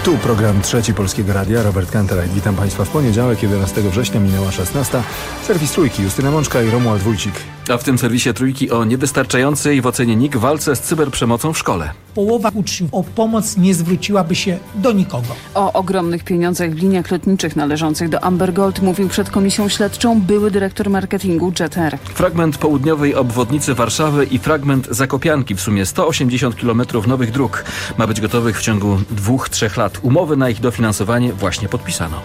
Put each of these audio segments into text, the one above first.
Tu program Trzeci Polskiego Radia, Robert Kanterajt. Witam Państwa w poniedziałek, 11 września, minęła 16. Serwis Trójki, Justyna Mączka i Romuald Wójcik. A w tym serwisie Trójki o niewystarczającej w ocenie NIK walce z cyberprzemocą w szkole. Połowa uczniów o pomoc nie zwróciłaby się do nikogo. O ogromnych pieniądzach w liniach lotniczych należących do Amber Gold mówił przed komisją śledczą były dyrektor marketingu Jet Air. Fragment południowej obwodnicy Warszawy i fragment Zakopianki, w sumie 180 km nowych dróg. Ma być gotowych w ciągu 2-3 lat. Umowy na ich dofinansowanie właśnie podpisano.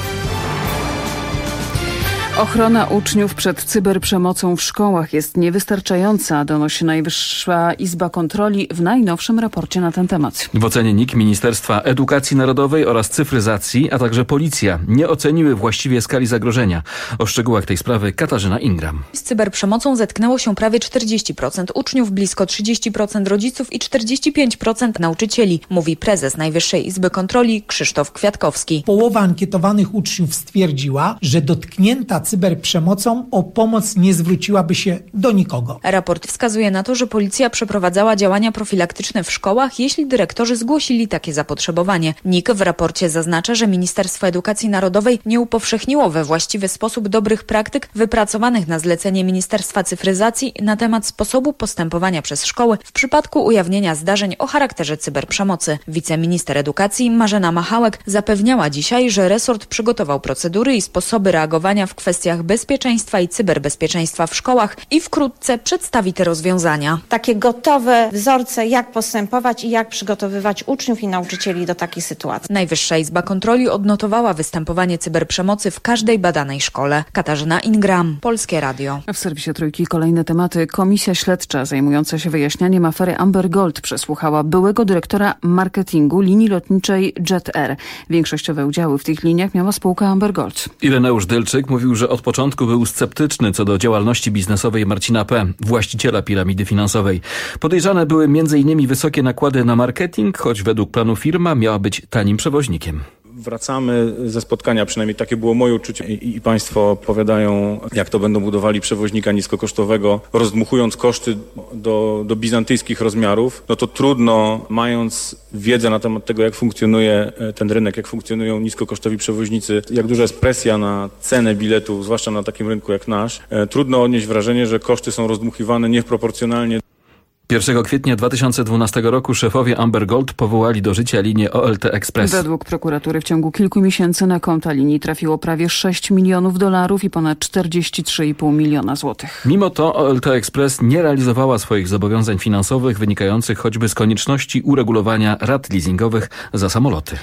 Ochrona uczniów przed cyberprzemocą w szkołach jest niewystarczająca, donosi Najwyższa Izba Kontroli w najnowszym raporcie na ten temat. W ocenie NIK Ministerstwa Edukacji Narodowej oraz Cyfryzacji, a także Policja nie oceniły właściwie skali zagrożenia. O szczegółach tej sprawy Katarzyna Ingram. Z cyberprzemocą zetknęło się prawie 40% uczniów, blisko 30% rodziców i 45% nauczycieli, mówi prezes Najwyższej Izby Kontroli Krzysztof Kwiatkowski. Połowa ankietowanych uczniów stwierdziła, że dotknięta cyberprzemocą o pomoc nie zwróciłaby się do nikogo. Raport wskazuje na to, że policja przeprowadzała działania profilaktyczne w szkołach, jeśli dyrektorzy zgłosili takie zapotrzebowanie. NIK w raporcie zaznacza, że Ministerstwo Edukacji Narodowej nie upowszechniło we właściwy sposób dobrych praktyk wypracowanych na zlecenie Ministerstwa Cyfryzacji na temat sposobu postępowania przez szkoły w przypadku ujawnienia zdarzeń o charakterze cyberprzemocy. Wiceminister edukacji Marzena Machałek zapewniała dzisiaj, że resort przygotował procedury i sposoby reagowania w kwestiach bezpieczeństwa i cyberbezpieczeństwa w szkołach i wkrótce przedstawi te rozwiązania. Takie gotowe wzorce, jak postępować i jak przygotowywać uczniów i nauczycieli do takiej sytuacji. Najwyższa Izba Kontroli odnotowała występowanie cyberprzemocy w każdej badanej szkole. Katarzyna Ingram, Polskie Radio. W serwisie Trójki kolejne tematy. Komisja śledcza zajmująca się wyjaśnianiem afery Amber Gold przesłuchała byłego dyrektora marketingu linii lotniczej Jet Air. Większościowe udziały w tych liniach miała spółka Amber Gold. Ireneusz Dylczyk mówił, że od początku był sceptyczny co do działalności biznesowej Marcina P., właściciela piramidy finansowej. Podejrzane były m.in. wysokie nakłady na marketing, choć według planu firma miała być tanim przewoźnikiem. Wracamy ze spotkania, przynajmniej takie było moje uczucie i państwo opowiadają, jak to będą budowali przewoźnika niskokosztowego, rozdmuchując koszty do bizantyjskich rozmiarów. No to trudno, mając wiedzę na temat tego, jak funkcjonuje ten rynek, jak funkcjonują niskokosztowi przewoźnicy, jak duża jest presja na cenę biletów, zwłaszcza na takim rynku jak nasz, trudno odnieść wrażenie, że koszty są rozdmuchiwane nieproporcjonalnie. 1 kwietnia 2012 roku szefowie Amber Gold powołali do życia linię OLT Express. Według prokuratury w ciągu kilku miesięcy na konta linii trafiło prawie $6 milionów i ponad 43,5 miliona złotych. Mimo to OLT Express nie realizowała swoich zobowiązań finansowych wynikających choćby z konieczności uregulowania rat leasingowych za samoloty.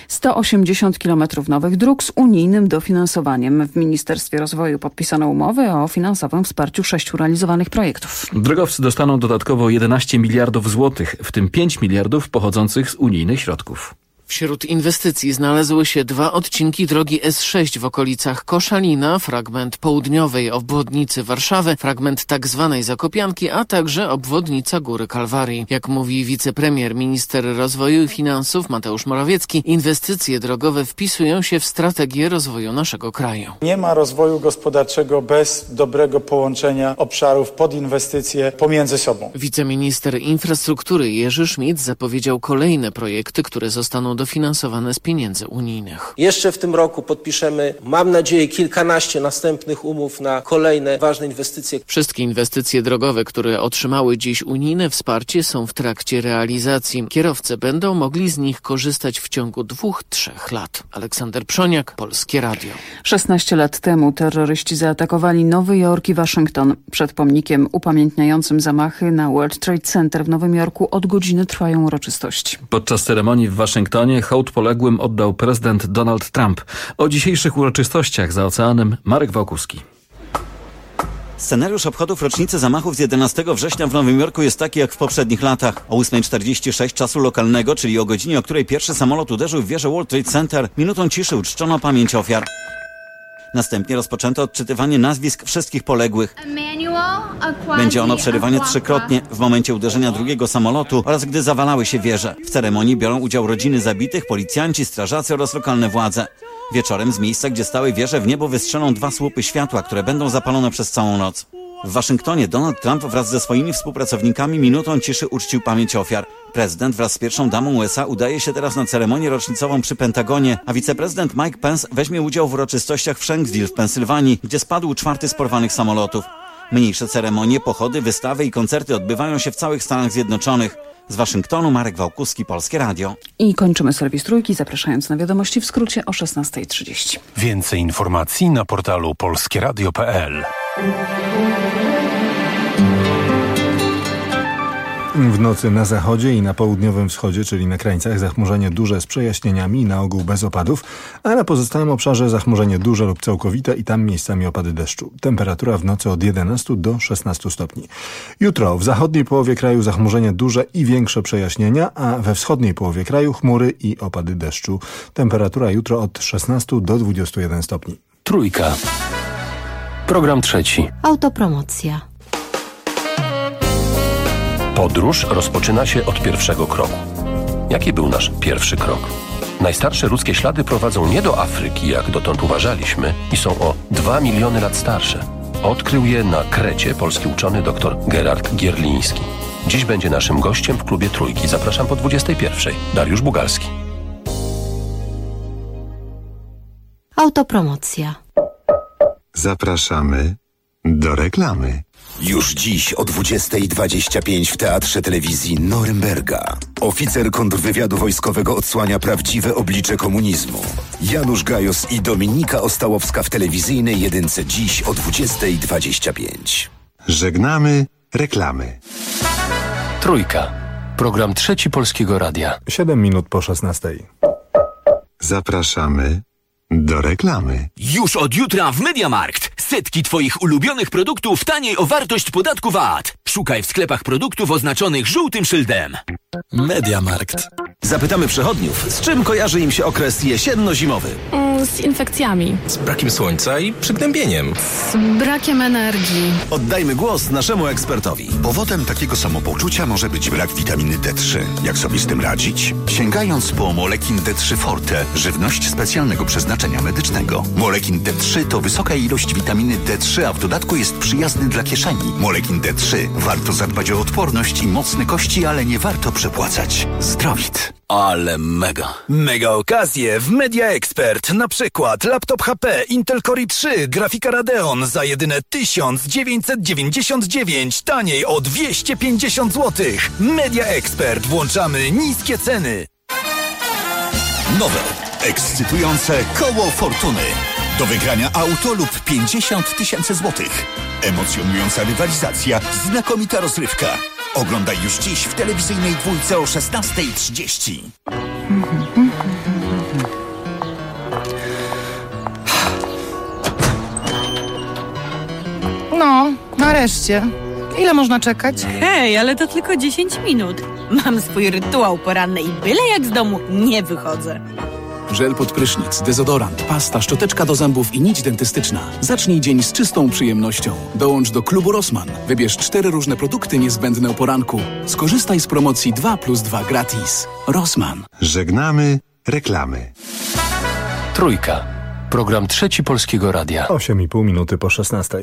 180 km nowych dróg z unijnym dofinansowaniem. W Ministerstwie Rozwoju podpisano umowę o finansowym wsparciu 6 realizowanych projektów. Drogowcy dostaną dodatkowo 11 miliardów złotych, w tym 5 miliardów pochodzących z unijnych środków. Wśród inwestycji znalazły się 2 odcinki drogi S6 w okolicach Koszalina, fragment południowej obwodnicy Warszawy, fragment tak zwanej Zakopianki, a także obwodnica Góry Kalwarii. Jak mówi wicepremier, minister rozwoju i finansów Mateusz Morawiecki, inwestycje drogowe wpisują się w strategię rozwoju naszego kraju. Nie ma rozwoju gospodarczego bez dobrego połączenia obszarów pod inwestycje pomiędzy sobą. Wiceminister infrastruktury Jerzy Schmidt zapowiedział kolejne projekty, które zostaną dofinansowane z pieniędzy unijnych. Jeszcze w tym roku podpiszemy, mam nadzieję, kilkanaście następnych umów na kolejne ważne inwestycje. Wszystkie inwestycje drogowe, które otrzymały dziś unijne wsparcie, są w trakcie realizacji. Kierowcy będą mogli z nich korzystać w ciągu 2-3 lat. Aleksander Przoniak, Polskie Radio. 16 lat temu terroryści zaatakowali Nowy Jork i Waszyngton. Przed pomnikiem upamiętniającym zamachy na World Trade Center w Nowym Jorku od godziny trwają uroczystości. Podczas ceremonii w Waszyngtonie hołd poległym oddał prezydent Donald Trump. O dzisiejszych uroczystościach za oceanem Marek Wałkuski. Scenariusz obchodów rocznicy zamachów z 11 września w Nowym Jorku jest taki jak w poprzednich latach. O 8:46 czasu lokalnego, czyli o godzinie, o której pierwszy samolot uderzył w wieżę World Trade Center, minutą ciszy uczczono pamięć ofiar. Następnie rozpoczęto odczytywanie nazwisk wszystkich poległych. Będzie ono przerywane 3-krotnie w momencie uderzenia drugiego samolotu oraz gdy zawalały się wieże. W ceremonii biorą udział rodziny zabitych, policjanci, strażacy oraz lokalne władze. Wieczorem z miejsca, gdzie stały wieże, w niebo wystrzelą 2 słupy światła, które będą zapalone przez całą noc. W Waszyngtonie Donald Trump wraz ze swoimi współpracownikami minutą ciszy uczcił pamięć ofiar. Prezydent wraz z pierwszą damą USA udaje się teraz na ceremonię rocznicową przy Pentagonie, a wiceprezydent Mike Pence weźmie udział w uroczystościach w Shanksville w Pensylwanii, gdzie spadł 4. z porwanych samolotów. Mniejsze ceremonie, pochody, wystawy i koncerty odbywają się w całych Stanach Zjednoczonych. Z Waszyngtonu Marek Wałkuski, Polskie Radio. I kończymy serwis Trójki, zapraszając na wiadomości w skrócie o 16:30. Więcej informacji na portalu polskieradio.pl. W nocy na zachodzie i na południowym wschodzie, czyli na krańcach, zachmurzenie duże z przejaśnieniami, na ogół bez opadów, a na pozostałym obszarze zachmurzenie duże lub całkowite i tam miejscami opady deszczu. Temperatura w nocy od 11 do 16 stopni. Jutro w zachodniej połowie kraju zachmurzenie duże i większe przejaśnienia, a we wschodniej połowie kraju chmury i opady deszczu. Temperatura jutro od 16 do 21 stopni. Trójka. Program trzeci. Autopromocja. Podróż rozpoczyna się od pierwszego kroku. Jaki był nasz pierwszy krok? Najstarsze ludzkie ślady prowadzą nie do Afryki, jak dotąd uważaliśmy, i są o 2 miliony lat starsze. Odkrył je na Krecie polski uczony dr Gerard Gierliński. Dziś będzie naszym gościem w klubie Trójki. Zapraszam po 21:00. Dariusz Bugalski. Autopromocja. Zapraszamy do reklamy. Już dziś o 20:25 w Teatrze Telewizji Norymberga. Oficer kontrwywiadu wojskowego odsłania prawdziwe oblicze komunizmu. Janusz Gajos i Dominika Ostałowska w telewizyjnej jedynce dziś o 20:25. Żegnamy reklamy. Trójka. Program trzeci Polskiego Radia. 7 minut po 16:00. Zapraszamy do reklamy. Już od jutra w MediaMarkt. Setki Twoich ulubionych produktów taniej o wartość podatku VAT. Szukaj w sklepach produktów oznaczonych żółtym szyldem. MediaMarkt. Zapytamy przechodniów, z czym kojarzy im się okres jesienno-zimowy? Z infekcjami. Z brakiem słońca i przygnębieniem. Z brakiem energii. Oddajmy głos naszemu ekspertowi. Powodem takiego samopoczucia może być brak witaminy D3. Jak sobie z tym radzić? Sięgając po Molekin D3 Forte, żywność specjalnego przeznaczenia medycznego. Molekin D3 to wysoka ilość witaminy D3, a w dodatku jest przyjazny dla kieszeni. Molekin D3. Warto zadbać o odporność i mocne kości, ale nie warto przepłacać. Zdrowit. Ale mega. Mega okazje w Media Expert. Na przykład laptop HP Intel Core i3, grafika Radeon za jedyne 1999, taniej o 250 zł. Media Expert. Włączamy niskie ceny. Nowe, ekscytujące koło fortuny. Do wygrania auto lub 50 000 złotych. Emocjonująca rywalizacja, znakomita rozrywka. Oglądaj już dziś w telewizyjnej dwójce o 16:30. No, nareszcie. Ile można czekać? Hej, ale to tylko 10 minut. Mam swój rytuał poranny i byle jak z domu nie wychodzę. Żel pod prysznic, dezodorant, pasta, szczoteczka do zębów i nić dentystyczna. Zacznij dzień z czystą przyjemnością. Dołącz do klubu Rossmann. Wybierz 4 różne produkty niezbędne o poranku. Skorzystaj z promocji 2+2 gratis. Rossmann. Żegnamy reklamy. Trójka. Program trzeci Polskiego Radia. 8,5 minuty po 16:00.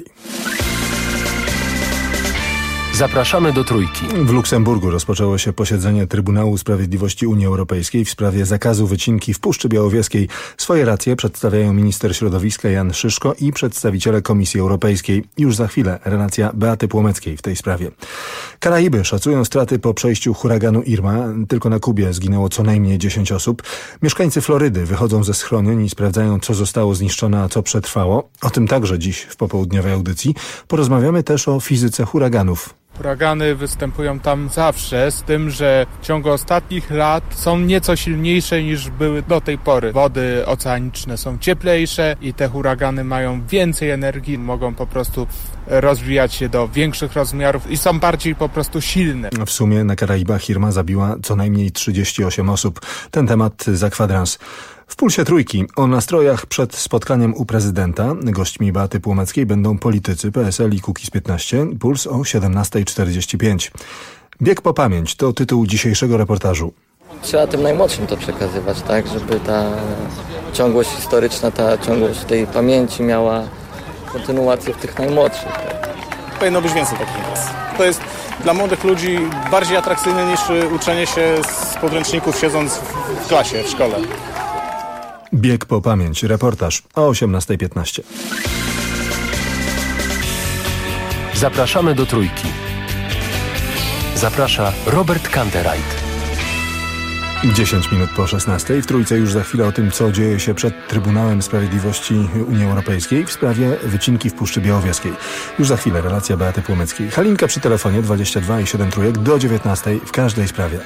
Zapraszamy do Trójki. W Luksemburgu rozpoczęło się posiedzenie Trybunału Sprawiedliwości Unii Europejskiej w sprawie zakazu wycinki w Puszczy Białowieskiej. Swoje racje przedstawiają minister środowiska Jan Szyszko i przedstawiciele Komisji Europejskiej. Już za chwilę relacja Beaty Płomeckiej w tej sprawie. Karaiby szacują straty po przejściu huraganu Irma. Tylko na Kubie zginęło co najmniej 10 osób. Mieszkańcy Florydy wychodzą ze schronień i sprawdzają, co zostało zniszczone, a co przetrwało. O tym także dziś w popołudniowej audycji. Porozmawiamy też o fizyce huraganów. Huragany występują tam zawsze, z tym, że w ciągu ostatnich lat są nieco silniejsze niż były do tej pory. Wody oceaniczne są cieplejsze i te huragany mają więcej energii, mogą po prostu rozwijać się do większych rozmiarów i są bardziej po prostu silne. W sumie na Karaibach Irma zabiła co najmniej 38 osób. Ten temat za kwadrans. W Pulsie Trójki o nastrojach przed spotkaniem u prezydenta. Gośćmi Beaty Płomeckiej będą politycy PSL i Kukiz15. Puls o 17:45. Bieg po pamięć to tytuł dzisiejszego reportażu. Trzeba tym najmłodszym to przekazywać, tak, żeby ta ciągłość historyczna, ta ciągłość tej pamięci miała kontynuację w tych najmłodszych. Tak. powinno być więcej takich imprez. To jest dla młodych ludzi bardziej atrakcyjne niż uczenie się z podręczników siedząc w klasie, w szkole. Bieg po pamięć. Reportaż o 18:15. Zapraszamy do Trójki. Zaprasza Robert Kantereit. 10 minut po 16:00. W Trójce już za chwilę o tym, co dzieje się przed Trybunałem Sprawiedliwości Unii Europejskiej w sprawie wycinki w Puszczy Białowieskiej. Już za chwilę relacja Beaty Płomeckiej. Halinka przy telefonie 22 i 7 trójek do 19:00 w każdej sprawie.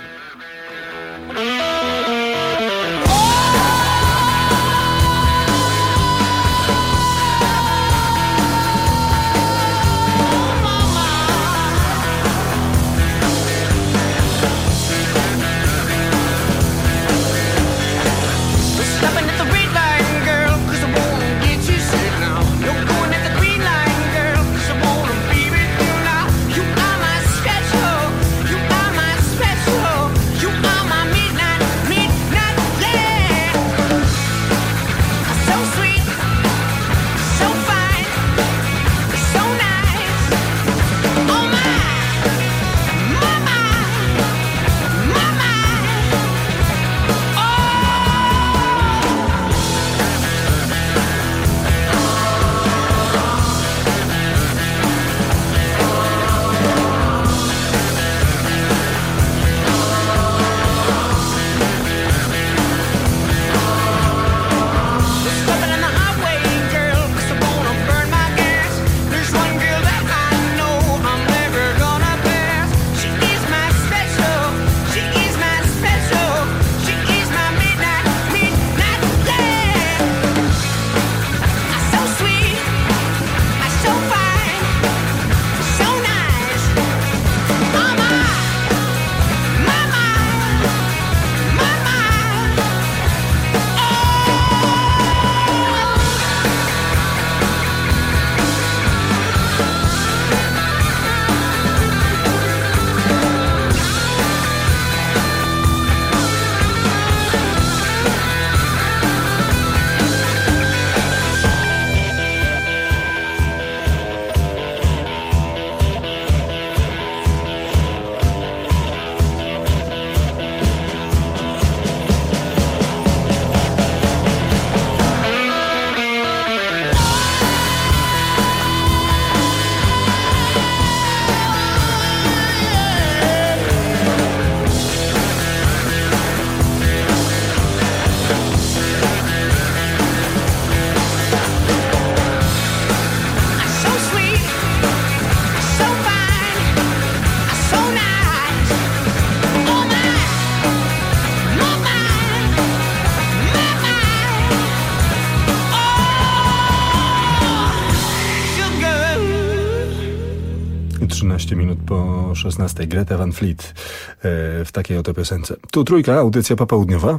Minut po 16:00. Greta Van Fleet w takiej oto piosence. Tu Trójka, audycja popołudniowa.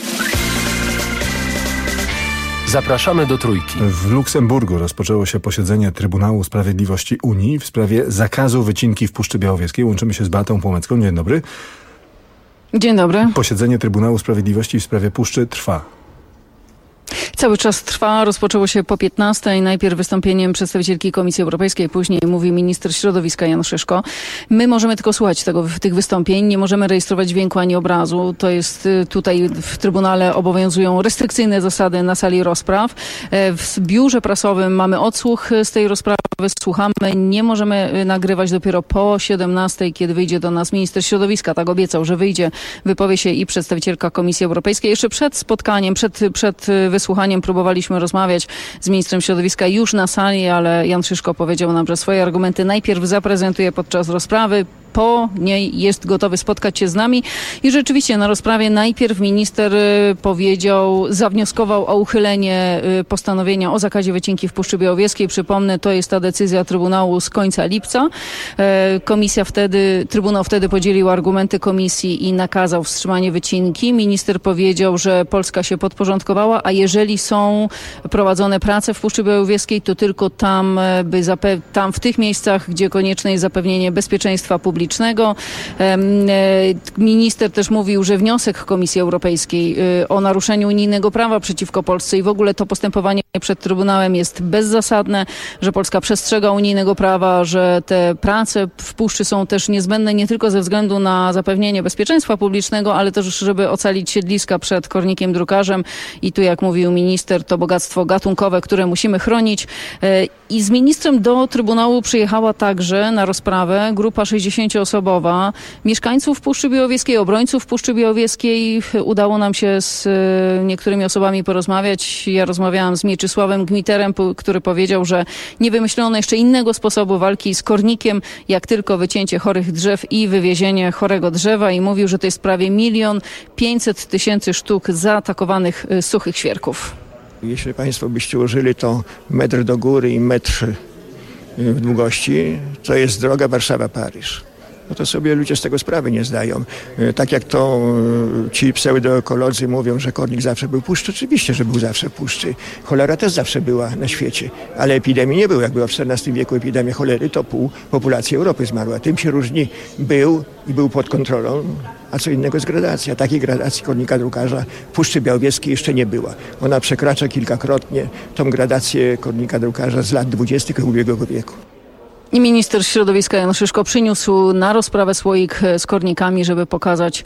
Zapraszamy do Trójki. W Luksemburgu rozpoczęło się posiedzenie Trybunału Sprawiedliwości Unii w sprawie zakazu wycinki w Puszczy Białowieskiej. Łączymy się z Beatą Płomecką. Dzień dobry. Dzień dobry. Posiedzenie Trybunału Sprawiedliwości w sprawie puszczy trwa. Cały czas trwa, rozpoczęło się po 15:00, najpierw wystąpieniem przedstawicielki Komisji Europejskiej, później mówi minister środowiska Jan Szyszko. My możemy tylko słuchać tych wystąpień, nie możemy rejestrować dźwięku ani obrazu. To jest tutaj w Trybunale obowiązują restrykcyjne zasady na sali rozpraw. W biurze prasowym mamy odsłuch z tej rozprawy, słuchamy, nie możemy nagrywać dopiero po 17:00, kiedy wyjdzie do nas minister środowiska. Tak obiecał, że wyjdzie, wypowie się i przedstawicielka Komisji Europejskiej. Jeszcze przed spotkaniem, przed wysłuchaniem próbowaliśmy rozmawiać z ministrem środowiska już na sali, ale Jan Szyszko powiedział nam, że swoje argumenty najpierw zaprezentuje podczas rozprawy, po niej jest gotowy spotkać się z nami. I rzeczywiście na rozprawie najpierw minister zawnioskował o uchylenie postanowienia o zakazie wycinki w Puszczy Białowieskiej. Przypomnę, to jest ta decyzja Trybunału z końca lipca. Trybunał wtedy podzielił argumenty komisji i nakazał wstrzymanie wycinki. Minister powiedział, że Polska się podporządkowała, a jeżeli są prowadzone prace w Puszczy Białowieskiej, to tylko tam w tych miejscach, gdzie konieczne jest zapewnienie bezpieczeństwa publicznego, publicznego. Minister też mówił, że wniosek Komisji Europejskiej o naruszeniu unijnego prawa przeciwko Polsce i w ogóle to postępowanie przed Trybunałem jest bezzasadne, że Polska przestrzega unijnego prawa, że te prace w puszczy są też niezbędne nie tylko ze względu na zapewnienie bezpieczeństwa publicznego, ale też, żeby ocalić siedliska przed kornikiem drukarzem. I tu, jak mówił minister, to bogactwo gatunkowe, które musimy chronić. I z ministrem do Trybunału przyjechała także na rozprawę grupa 60-osobowa mieszkańców Puszczy Białowieskiej, obrońców Puszczy Białowieskiej. Udało nam się z niektórymi osobami porozmawiać. Ja rozmawiałam z Mieczysławem Gmiterem, który powiedział, że nie wymyślono jeszcze innego sposobu walki z kornikiem, jak tylko wycięcie chorych drzew i wywiezienie chorego drzewa i mówił, że to jest prawie 1 500 000 sztuk zaatakowanych suchych świerków. Jeśli Państwo byście użyli to metr do góry i metr w długości, to jest droga Warszawa-Paryż. No to sobie ludzie z tego sprawy nie zdają. Tak jak to ci pseudoekolodzy mówią, że kornik zawsze był w puszczy, oczywiście, że był zawsze w puszczy. Cholera też zawsze była na świecie, ale epidemii nie było. Jak była w XIV wieku epidemia cholery, to pół populacji Europy zmarła. Tym się różni był pod kontrolą, a co innego jest gradacja. Takiej gradacji kornika drukarza w Puszczy Białowieskiej jeszcze nie była. Ona przekracza kilkakrotnie tą gradację kornika drukarza z lat 20. ubiegłego wieku. I minister środowiska Jan Szyszko przyniósł na rozprawę słoik z kornikami, żeby pokazać,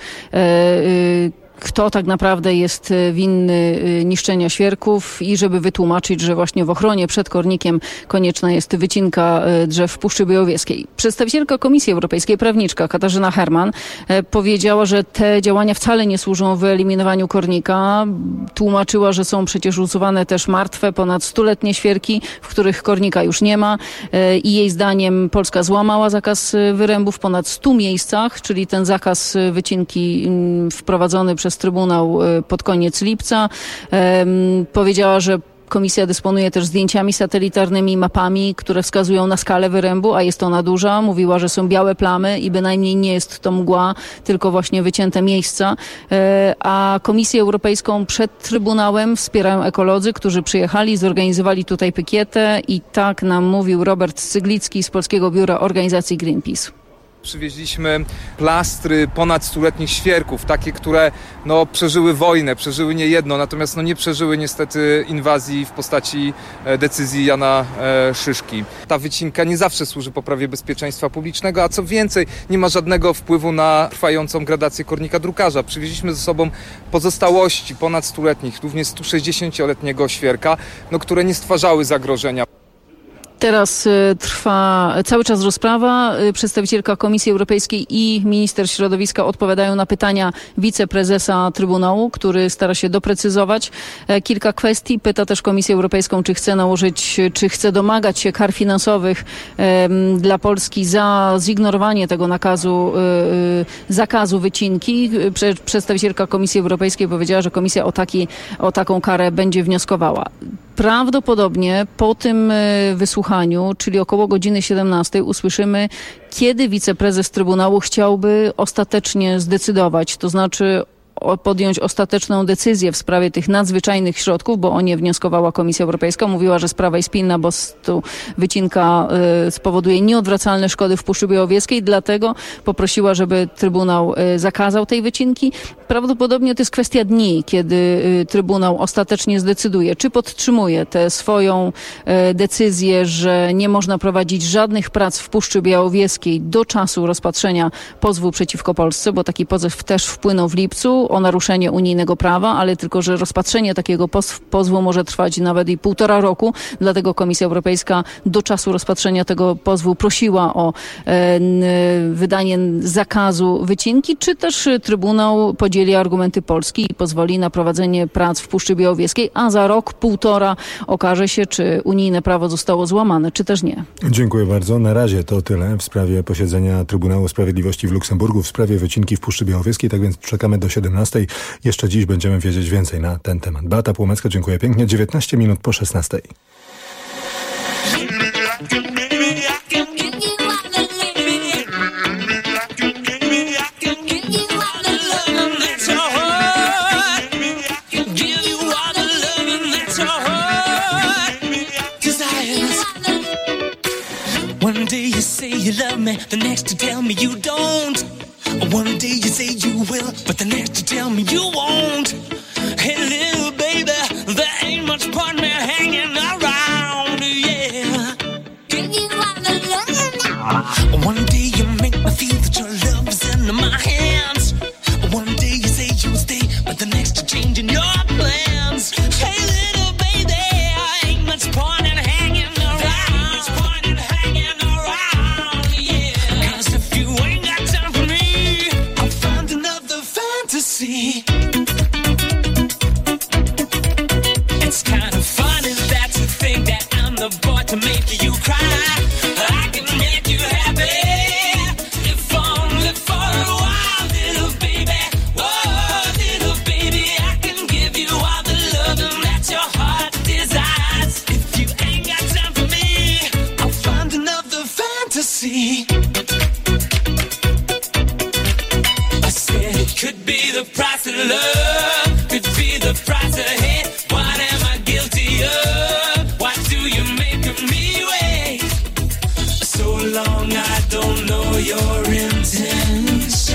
kto tak naprawdę jest winny niszczenia świerków i żeby wytłumaczyć, że właśnie w ochronie przed kornikiem konieczna jest wycinka drzew w Puszczy Białowieskiej. Przedstawicielka Komisji Europejskiej, prawniczka Katarzyna Herman powiedziała, że te działania wcale nie służą wyeliminowaniu kornika. Tłumaczyła, że są przecież usuwane też martwe, ponad 100-letnie świerki, w których kornika już nie ma i jej zdaniem Polska złamała zakaz wyrębów w ponad 100 miejscach, czyli ten zakaz wycinki wprowadzony przez Trybunał pod koniec lipca. Powiedziała, że Komisja dysponuje też zdjęciami satelitarnymi, mapami, które wskazują na skalę wyrębu, a jest ona duża. Mówiła, że są białe plamy i bynajmniej nie jest to mgła, tylko właśnie wycięte miejsca. A Komisję Europejską przed Trybunałem wspierają ekolodzy, którzy przyjechali, zorganizowali tutaj pikietę i tak nam mówił Robert Cyglicki z Polskiego Biura Organizacji Greenpeace. Przywieźliśmy plastry ponad 100-letnich świerków, takie, które przeżyły wojnę, przeżyły nie jedno, natomiast nie przeżyły niestety inwazji w postaci decyzji Jana Szyszki. Ta wycinka nie zawsze służy poprawie bezpieczeństwa publicznego, a co więcej, nie ma żadnego wpływu na trwającą gradację kornika drukarza. Przywieźliśmy ze sobą pozostałości ponad 100-letnich, również 160-letniego świerka, które nie stwarzały zagrożenia. Teraz trwa cały czas rozprawa. Przedstawicielka Komisji Europejskiej i minister środowiska odpowiadają na pytania wiceprezesa Trybunału, który stara się doprecyzować kilka kwestii. Pyta też Komisję Europejską, czy chce domagać się kar finansowych dla Polski za zignorowanie tego zakazu wycinki. Przedstawicielka Komisji Europejskiej powiedziała, że Komisja o taką karę będzie wnioskowała. Prawdopodobnie po tym wysłuchaniu, czyli około godziny 17, usłyszymy, kiedy wiceprezes Trybunału chciałby ostatecznie zdecydować, to znaczy podjąć ostateczną decyzję w sprawie tych nadzwyczajnych środków, bo o nie wnioskowała Komisja Europejska. Mówiła, że sprawa jest pilna, bo wycinka spowoduje nieodwracalne szkody w Puszczy Białowieskiej, dlatego poprosiła, żeby Trybunał zakazał tej wycinki. Prawdopodobnie to jest kwestia dni, kiedy Trybunał ostatecznie zdecyduje, czy podtrzymuje tę swoją decyzję, że nie można prowadzić żadnych prac w Puszczy Białowieskiej do czasu rozpatrzenia pozwu przeciwko Polsce, bo taki pozew też wpłynął w lipcu o naruszenie unijnego prawa, ale tylko, że rozpatrzenie takiego pozwu może trwać nawet i 1,5 roku. Dlatego Komisja Europejska do czasu rozpatrzenia tego pozwu prosiła o wydanie zakazu wycinki, czy też Trybunał podzieli argumenty Polski i pozwoli na prowadzenie prac w Puszczy Białowieskiej, a za rok, 1,5 okaże się, czy unijne prawo zostało złamane, czy też nie. Dziękuję bardzo. Na razie to tyle w sprawie posiedzenia Trybunału Sprawiedliwości w Luksemburgu w sprawie wycinki w Puszczy Białowieskiej, tak więc czekamy do 17. Jeszcze dziś będziemy wiedzieć więcej na ten temat. Beata Płomecka, dziękuję pięknie. 19 minut po 16. One day you say you love me, the next to tell me you don't. the next you tell me you won't. Hey little baby, there ain't much point me hanging around, yeah. Give you all the love. One day you make me feel that your love is in my hands. One day you say you'll stay, but the next you're changing your plans. Hey little baby, ain't much point in hanging around. Ain't much point in hanging around, yeah. 'Cause if you ain't got time for me, I'll find another fantasy. It's kind of funny that you think that I'm the boy to make you cry. I can make you happy, if only for a while, little baby. Oh, little baby, I can give you all the loving that your heart desires. If you ain't got time for me, I'll find another fantasy. I said it could be the price of love, could be the price of hate. What am I guilty of? Why do you make me wait so long? I don't know your intentions.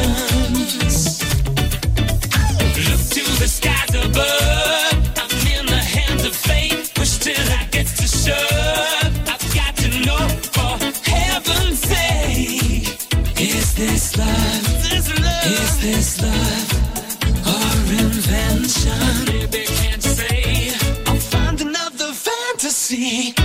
Look to the skies above. I'm in the hands of fate. Push till I get to shove. I've got to know, for heaven's sake, is this love? Is this love or invention? Baby, can't you say I'll find another fantasy?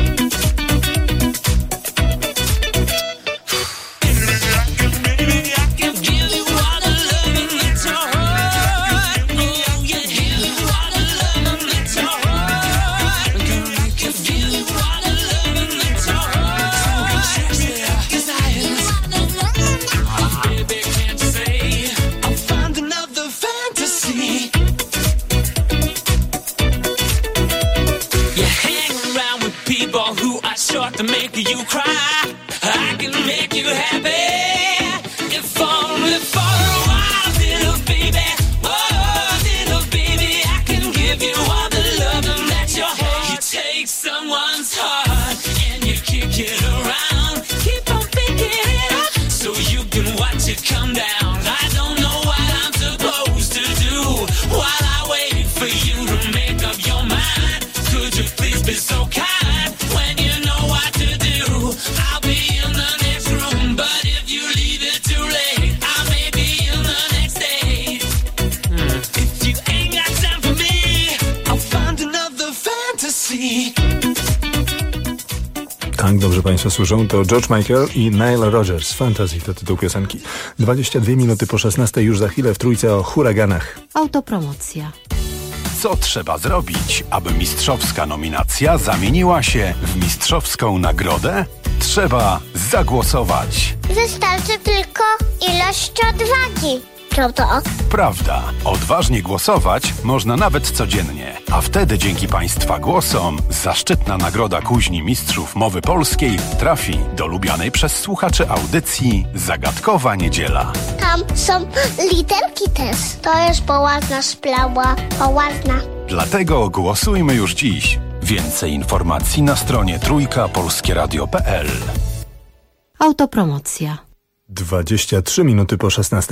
To make you cry, I can make you happy, if only for a while, little baby. Oh, little baby, I can give you all the loving that your heart. You take someone's heart and you kick it around, keep on picking it up so you can watch it come down. I don't know what I'm supposed to do while I wait for you to make up your mind. Could you please be so kind when you know what to do? I'll be in the next room, but if you leave it too late, I may be in the next day. If you ain't got time for me, I'll find another fantasy. Tak, dobrze Państwo słyszą, to George Michael i Nile Rodgers. Fantasy to tytuł piosenki. 22 minuty po 16, już za chwilę w Trójce o huraganach. Autopromocja. Co trzeba zrobić, aby mistrzowska nominacja zamieniła się w mistrzowską nagrodę? Trzeba zagłosować. Wystarczy tylko ilość odwagi. Co to? Prawda. Odważnie głosować można nawet codziennie. A wtedy dzięki Państwa głosom zaszczytna nagroda Kuźni Mistrzów Mowy Polskiej trafi do lubianej przez słuchaczy audycji Zagadkowa Niedziela. Tam są literki też. To jest poważna sprawa. Poważna. Dlatego głosujmy już dziś. Więcej informacji na stronie trójkapolskieradio.pl. Autopromocja. 23 minuty po 16.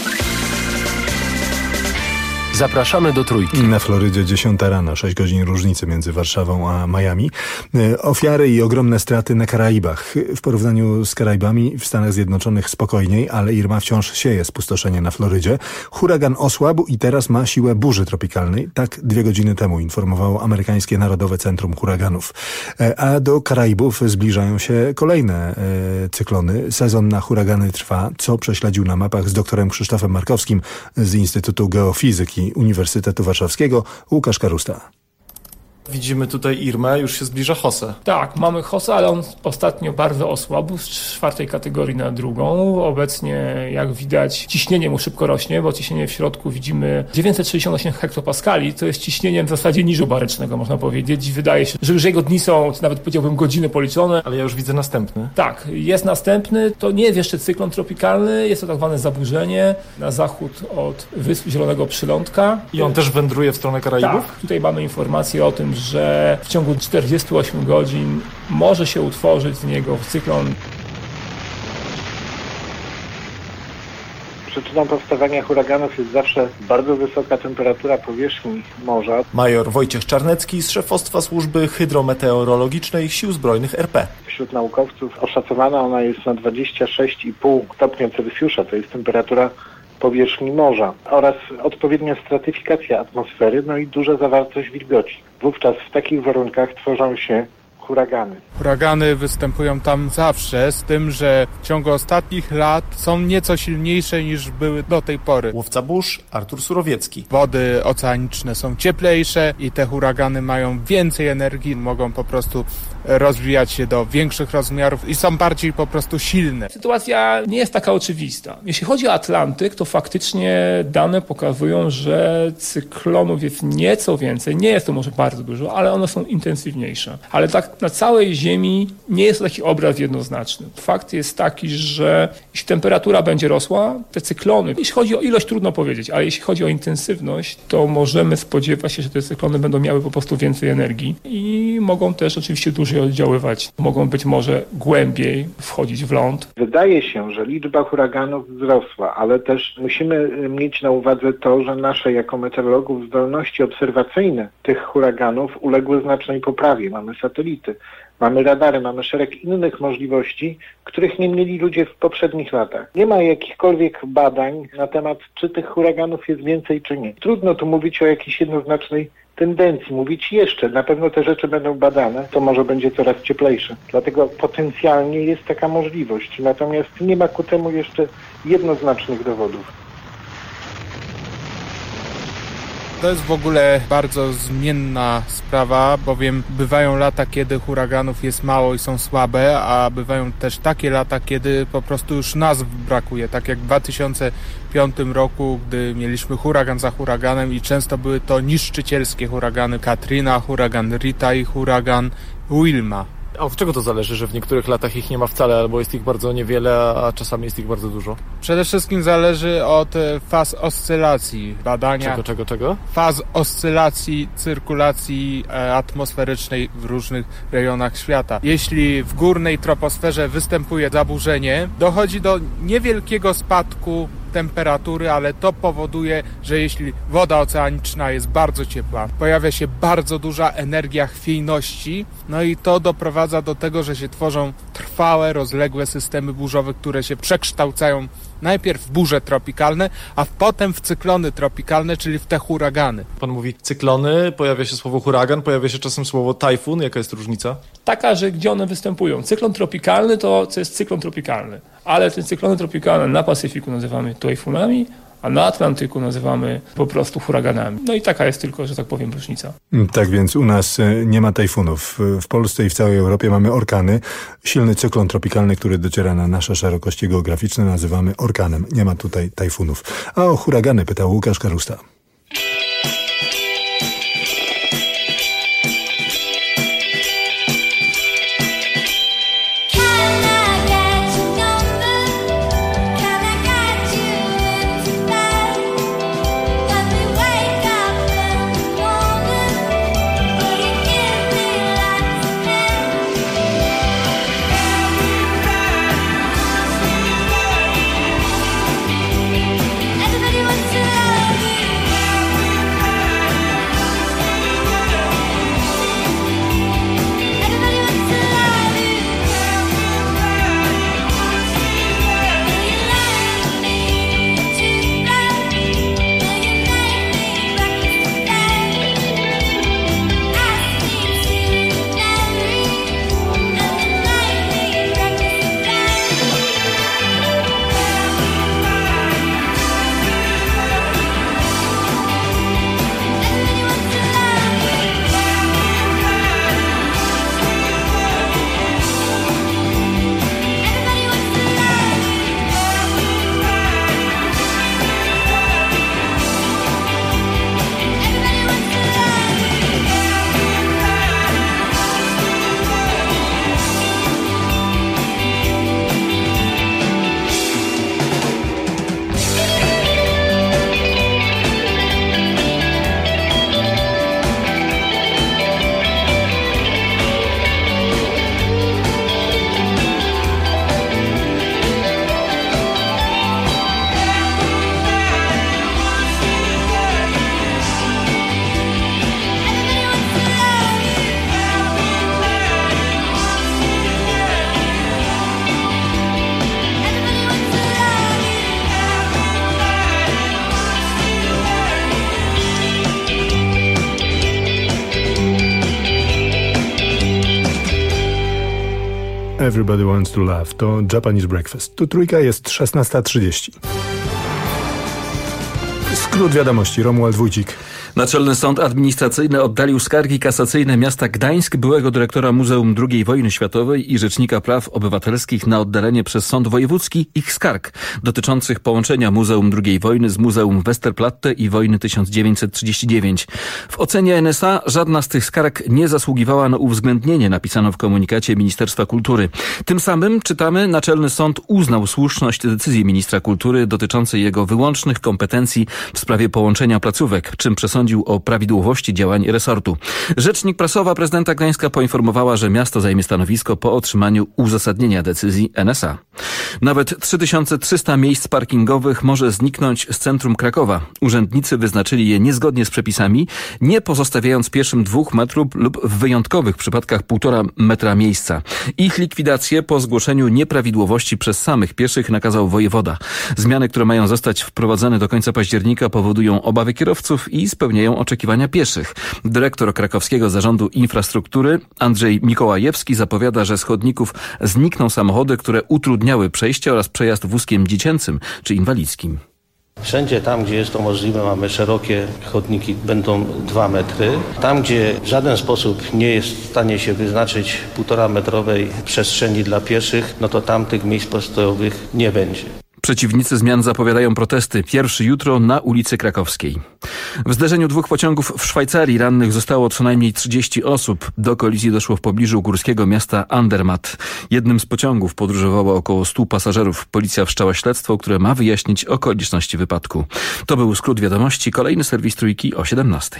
Zapraszamy do Trójki. Na Florydzie 10 rano, 6 godzin różnicy między Warszawą a Miami. Ofiary i ogromne straty na Karaibach. W porównaniu z Karaibami w Stanach Zjednoczonych spokojniej, ale Irma wciąż sieje spustoszenie na Florydzie. Huragan osłabł i teraz ma siłę burzy tropikalnej. Tak 2 godziny temu informowało amerykańskie Narodowe Centrum Huraganów. A do Karaibów zbliżają się kolejne cyklony. Sezon na huragany trwa, co prześledził na mapach z doktorem Krzysztofem Markowskim z Instytutu Geofizyki Uniwersytetu Warszawskiego Łukasz Karusta. Widzimy tutaj Irmę, już się zbliża Jose. Tak, mamy Jose, ale on ostatnio bardzo osłabł z 4. kategorii na 2. Obecnie, jak widać, ciśnienie mu szybko rośnie, bo ciśnienie w środku widzimy 968 hektopaskali, to jest ciśnieniem w zasadzie niżu barycznego, można powiedzieć. Wydaje się, że już jego dni są, nawet powiedziałbym, godziny policzone. Ale ja już widzę następny. Tak, jest następny, to nie jest jeszcze cyklon tropikalny, jest to tak zwane zaburzenie na zachód od Wysp Zielonego Przylądka. I on też wędruje w stronę Karaibów? Tak, tutaj mamy informację o tym, że w ciągu 48 godzin może się utworzyć z niego cyklon. Przyczyną powstawania huraganów jest zawsze bardzo wysoka temperatura powierzchni morza. Major Wojciech Czarnecki z szefostwa Służby Hydrometeorologicznej Sił Zbrojnych RP. Wśród naukowców oszacowana ona jest na 26,5 stopnia Celsjusza, to jest temperatura powierzchni morza, oraz odpowiednia stratyfikacja atmosfery, no i duża zawartość wilgoci. Wówczas w takich warunkach tworzą się huragany. Huragany występują tam zawsze, z tym, że w ciągu ostatnich lat są nieco silniejsze niż były do tej pory. Łowca burz Artur Surowiecki. Wody oceaniczne są cieplejsze i te huragany mają więcej energii, mogą po prostu rozwijać się do większych rozmiarów i są bardziej po prostu silne. Sytuacja nie jest taka oczywista. Jeśli chodzi o Atlantyk, to faktycznie dane pokazują, że cyklonów jest nieco więcej. Nie jest to może bardzo dużo, ale one są intensywniejsze. Ale tak na całej Ziemi nie jest to taki obraz jednoznaczny. Fakt jest taki, że jeśli temperatura będzie rosła, te cyklony, jeśli chodzi o ilość, trudno powiedzieć, ale jeśli chodzi o intensywność, to możemy spodziewać się, że te cyklony będą miały po prostu więcej energii i mogą też oczywiście dłużej oddziaływać. Mogą być może głębiej wchodzić w ląd. Wydaje się, że liczba huraganów wzrosła, ale też musimy mieć na uwadze to, że nasze jako meteorologów zdolności obserwacyjne tych huraganów uległy znacznej poprawie. Mamy satelity, mamy radary, mamy szereg innych możliwości, których nie mieli ludzie w poprzednich latach. Nie ma jakichkolwiek badań na temat, czy tych huraganów jest więcej, czy nie. Trudno tu mówić o jakiejś jednoznacznej tendencji, mówić jeszcze. Na pewno te rzeczy będą badane, to może będzie coraz cieplejsze. Dlatego potencjalnie jest taka możliwość. Natomiast nie ma ku temu jeszcze jednoznacznych dowodów. To jest w ogóle bardzo zmienna sprawa, bowiem bywają lata, kiedy huraganów jest mało i są słabe, a bywają też takie lata, kiedy po prostu już nazw brakuje. Tak jak w 2005 roku, gdy mieliśmy huragan za huraganem i często były to niszczycielskie huragany. Katrina, huragan Rita i huragan Wilma. A od czego to zależy, że w niektórych latach ich nie ma wcale, albo jest ich bardzo niewiele, a czasami jest ich bardzo dużo? Przede wszystkim zależy od faz oscylacji badania. Czego? Faz oscylacji, cyrkulacji atmosferycznej w różnych rejonach świata. Jeśli w górnej troposferze występuje zaburzenie, dochodzi do niewielkiego spadku temperatury, ale to powoduje, że jeśli woda oceaniczna jest bardzo ciepła, pojawia się bardzo duża energia chwiejności, no i to doprowadza do tego, że się tworzą trwałe, rozległe systemy burzowe, które się przekształcają najpierw w burze tropikalne, a potem w cyklony tropikalne, czyli w te huragany. Pan mówi cyklony, pojawia się słowo huragan, pojawia się czasem słowo tajfun. Jaka jest różnica? Taka, że gdzie one występują. Cyklon tropikalny to jest cyklon tropikalny, ale te cyklony tropikalne na Pacyfiku nazywamy tajfunami, a na Atlantyku nazywamy po prostu huraganami. No i taka jest tylko, że tak powiem, różnica. Tak więc u nas nie ma tajfunów. W Polsce i w całej Europie mamy orkany. Silny cyklon tropikalny, który dociera na nasze szerokości geograficzne, nazywamy orkanem. Nie ma tutaj tajfunów. A o huragany pytał Łukasz Karusta. Everybody wants to love you. Everybody Wants to Love. To Japanese Breakfast. Tu trójka, jest 16:30. Skrót wiadomości, Romuald Wójcik. Naczelny Sąd Administracyjny oddalił skargi kasacyjne miasta Gdańsk, byłego dyrektora Muzeum II Wojny Światowej i Rzecznika Praw Obywatelskich na oddalenie przez Sąd Wojewódzki ich skarg dotyczących połączenia Muzeum II Wojny z Muzeum Westerplatte i Wojny 1939. W ocenie NSA żadna z tych skarg nie zasługiwała na uwzględnienie, napisano w komunikacie Ministerstwa Kultury. Tym samym, czytamy, Naczelny Sąd uznał słuszność decyzji ministra kultury dotyczącej jego wyłącznych kompetencji w sprawie połączenia placówek, czym przesądził o prawidłowości działań resortu. Rzecznik prasowa prezydenta Gdańska poinformowała, że miasto zajmie stanowisko po otrzymaniu uzasadnienia decyzji NSA. Nawet 3300 miejsc parkingowych może zniknąć z centrum Krakowa. Urzędnicy wyznaczyli je niezgodnie z przepisami, nie pozostawiając pieszym 2 metrów lub w wyjątkowych przypadkach 1,5 metra miejsca. Ich likwidację po zgłoszeniu nieprawidłowości przez samych pieszych nakazał wojewoda. Zmiany, które mają zostać wprowadzone do końca października, powodują obawy kierowców i spełniają oczekiwania pieszych. Dyrektor Krakowskiego Zarządu Infrastruktury Andrzej Mikołajewski zapowiada, że z chodników znikną samochody, które utrudniały przejście oraz przejazd wózkiem dziecięcym czy inwalidzkim. Wszędzie tam, gdzie jest to możliwe, mamy szerokie chodniki, będą 2 metry. Tam, gdzie w żaden sposób nie jest w stanie się wyznaczyć 1,5-metrowej przestrzeni dla pieszych, no to tam tych miejsc postojowych nie będzie. Przeciwnicy zmian zapowiadają protesty. Pierwszy jutro na ulicy Krakowskiej. W zderzeniu 2 pociągów w Szwajcarii rannych zostało co najmniej 30 osób. Do kolizji doszło w pobliżu górskiego miasta Andermatt. Jednym z pociągów podróżowało około 100 pasażerów. Policja wszczęła śledztwo, które ma wyjaśnić okoliczności wypadku. To był skrót wiadomości. Kolejny serwis Trójki o 17:00.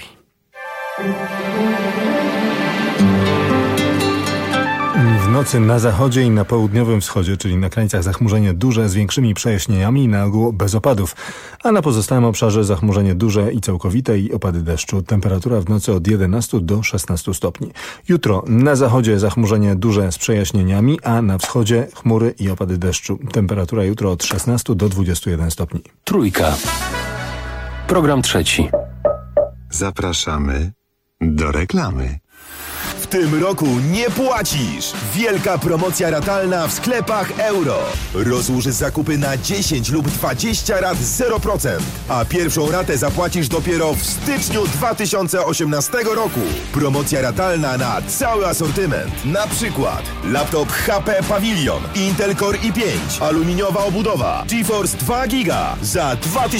W nocy na zachodzie i na południowym wschodzie, czyli na krańcach, zachmurzenie duże z większymi przejaśnieniami, na ogół bez opadów, a na pozostałym obszarze zachmurzenie duże i całkowite i opady deszczu. Temperatura w nocy od 11 do 16 stopni. Jutro na zachodzie zachmurzenie duże z przejaśnieniami, a na wschodzie chmury i opady deszczu. Temperatura jutro od 16 do 21 stopni. Trójka. Program trzeci. Zapraszamy do reklamy. W tym roku nie płacisz! Wielka promocja ratalna w sklepach Euro. Rozłóż zakupy na 10 lub 20 rat 0%, a pierwszą ratę zapłacisz dopiero w styczniu 2018 roku. Promocja ratalna na cały asortyment. Na przykład laptop HP Pavilion, Intel Core i5, aluminiowa obudowa, GeForce 2 GB za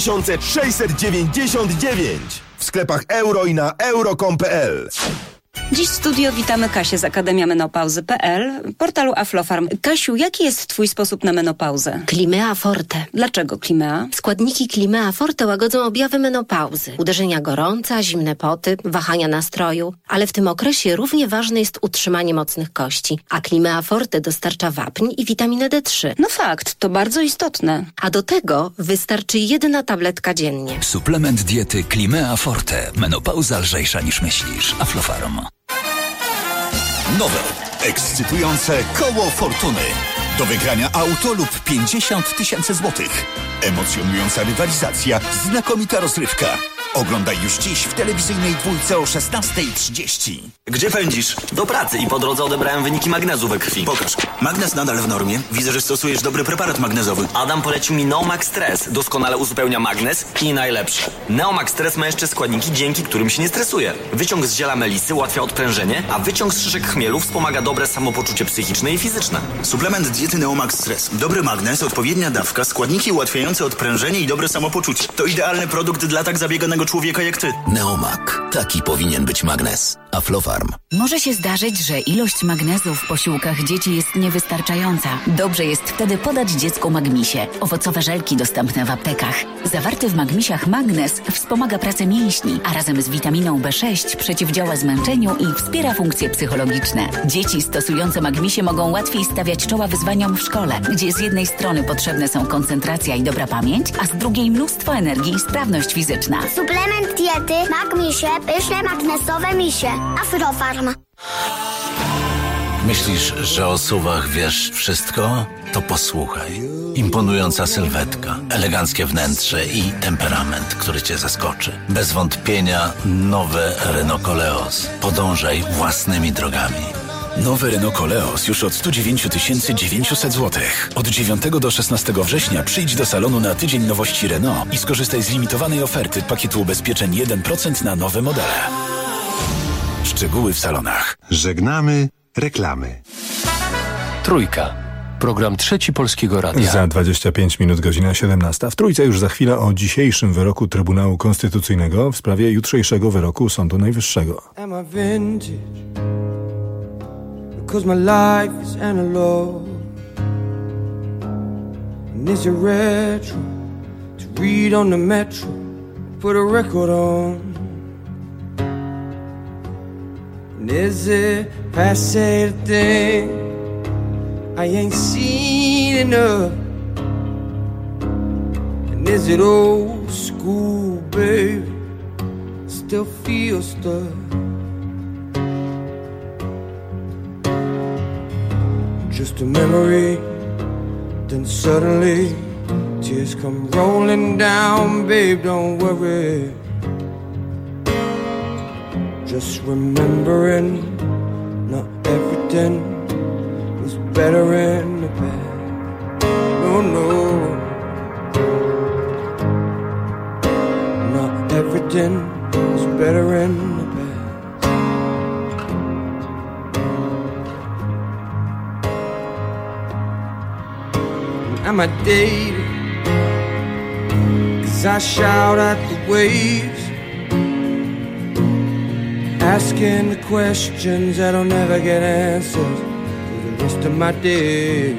2699 w sklepach Euro i na euro.com.pl. Dziś w studio witamy Kasię z Akademia Menopauzy.pl, portalu Aflofarm. Kasiu, jaki jest twój sposób na menopauzę? Climea Forte. Dlaczego Climea? Składniki Climea Forte łagodzą objawy menopauzy. Uderzenia gorąca, zimne poty, wahania nastroju. Ale w tym okresie równie ważne jest utrzymanie mocnych kości. A Climea Forte dostarcza wapń i witaminę D3. No fakt, to bardzo istotne. A do tego wystarczy 1 tabletka dziennie. Suplement diety Climea Forte. Menopauza lżejsza niż myślisz. Aflofarm. Nowe, ekscytujące koło fortuny. Do wygrania auto lub 50 000 złotych. Emocjonująca rywalizacja, znakomita rozrywka. Oglądaj już dziś w telewizyjnej dwójce o 16:30. Gdzie pędzisz? Do pracy i po drodze odebrałem wyniki magnezu we krwi. Pokaż. Magnez nadal w normie. Widzę, że stosujesz dobry preparat magnezowy. Adam polecił mi Neomax Stress. Doskonale uzupełnia magnez i najlepsze. Neomax Stress ma jeszcze składniki, dzięki którym się nie stresuje. Wyciąg z ziela melisy ułatwia odprężenie, a wyciąg z szyszek chmielu wspomaga dobre samopoczucie psychiczne i fizyczne. Suplement diety Neomax Stress. Dobry magnez, odpowiednia dawka, składniki ułatwiające odprężenie i dobre samopoczucie. To idealny produkt dla tak zabieganego człowieka jak ty. Neomak. Taki powinien być magnez. Aflofarm. Może się zdarzyć, że ilość magnezu w posiłkach dzieci jest niewystarczająca. Dobrze jest wtedy podać dziecku Magmisie. Owocowe żelki dostępne w aptekach. Zawarty w Magmisiach magnez wspomaga pracę mięśni, a razem z witaminą B6 przeciwdziała zmęczeniu i wspiera funkcje psychologiczne. Dzieci stosujące Magmisie mogą łatwiej stawiać czoła wyzwaniom w szkole, gdzie z jednej strony potrzebne są koncentracja i dobra pamięć, a z drugiej mnóstwo energii i sprawność fizyczna. Suplement diety Magmisie, pyszne magnesowe misie. Aflofarm. Myślisz, że o SUV-ach wiesz wszystko? To posłuchaj. Imponująca sylwetka, eleganckie wnętrze i temperament, który cię zaskoczy. Bez wątpienia nowe Renault Koleos. Podążaj własnymi drogami. Nowy Renault Koleos już od 109 900 zł. Od 9 do 16 września przyjdź do salonu na tydzień nowości Renault i skorzystaj z limitowanej oferty pakietu ubezpieczeń 1% na nowe modele. Szczegóły w salonach. Żegnamy reklamy. Trójka. Program Trzeci Polskiego Radia. Za 25 minut, godzina 17. W Trójce już za chwilę o dzisiejszym wyroku Trybunału Konstytucyjnego w sprawie jutrzejszego wyroku Sądu Najwyższego. Cause my life is analog, and is it retro to read on the metro, put a record on? And is it passe the thing I ain't seen enough? And is it old school, baby, still feel stuck? Just a memory, then suddenly tears come rolling down, babe, don't worry. Just remembering not everything was better in the past. No, no, not everything was better in the past. Am I dating? 'Cause I shout at the waves, asking the questions that'll never get answered for the rest of my day.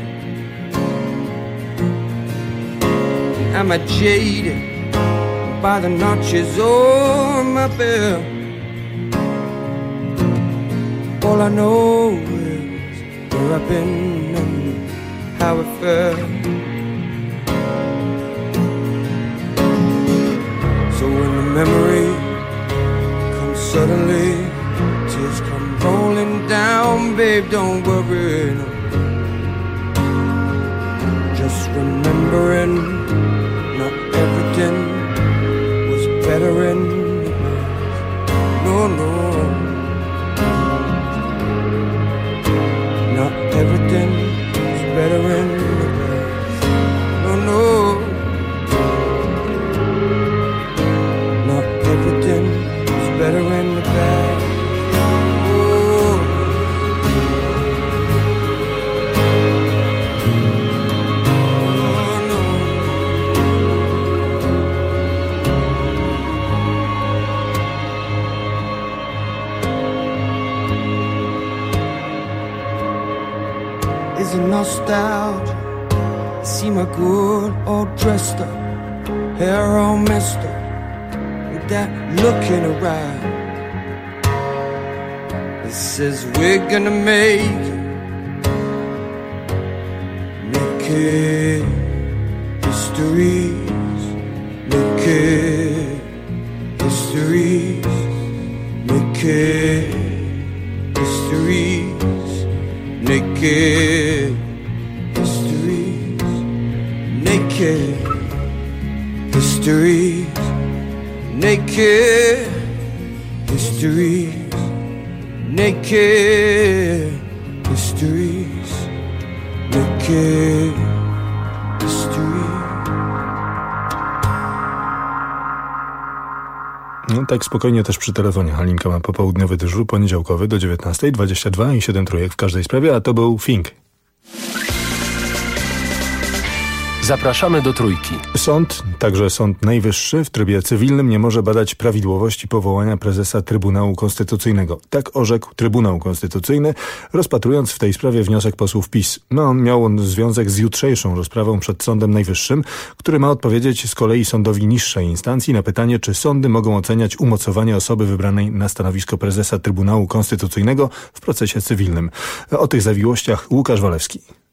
Am I jaded by the notches on my belt? All I know is where I've been and how it felt. So when the memory comes suddenly, tears come rolling down, babe, don't worry, no. Just remembering not everything was better in the past. No, no, not everything was better in the past. No, no, not everything was better in the past. Oh. Oh, no. Is it nostalgia? See my good all dressed up, hair all messed up, with that look in her eye. It says we're gonna make it histories, make it histories, make it histories, make it histories, naked histories, naked histories, naked histories, naked histories. No tak spokojnie też przy telefonie. Halinka ma popołudniowy dyżur poniedziałkowy do 19:22 i 7 trójek w każdej sprawie, a to był Fink. Zapraszamy do Trójki. Sąd, także Sąd Najwyższy w trybie cywilnym nie może badać prawidłowości powołania prezesa Trybunału Konstytucyjnego. Tak orzekł Trybunał Konstytucyjny, rozpatrując w tej sprawie wniosek posłów PiS. Miał on związek z jutrzejszą rozprawą przed Sądem Najwyższym, który ma odpowiedzieć z kolei sądowi niższej instancji na pytanie, czy sądy mogą oceniać umocowanie osoby wybranej na stanowisko prezesa Trybunału Konstytucyjnego w procesie cywilnym. O tych zawiłościach Łukasz Walewski.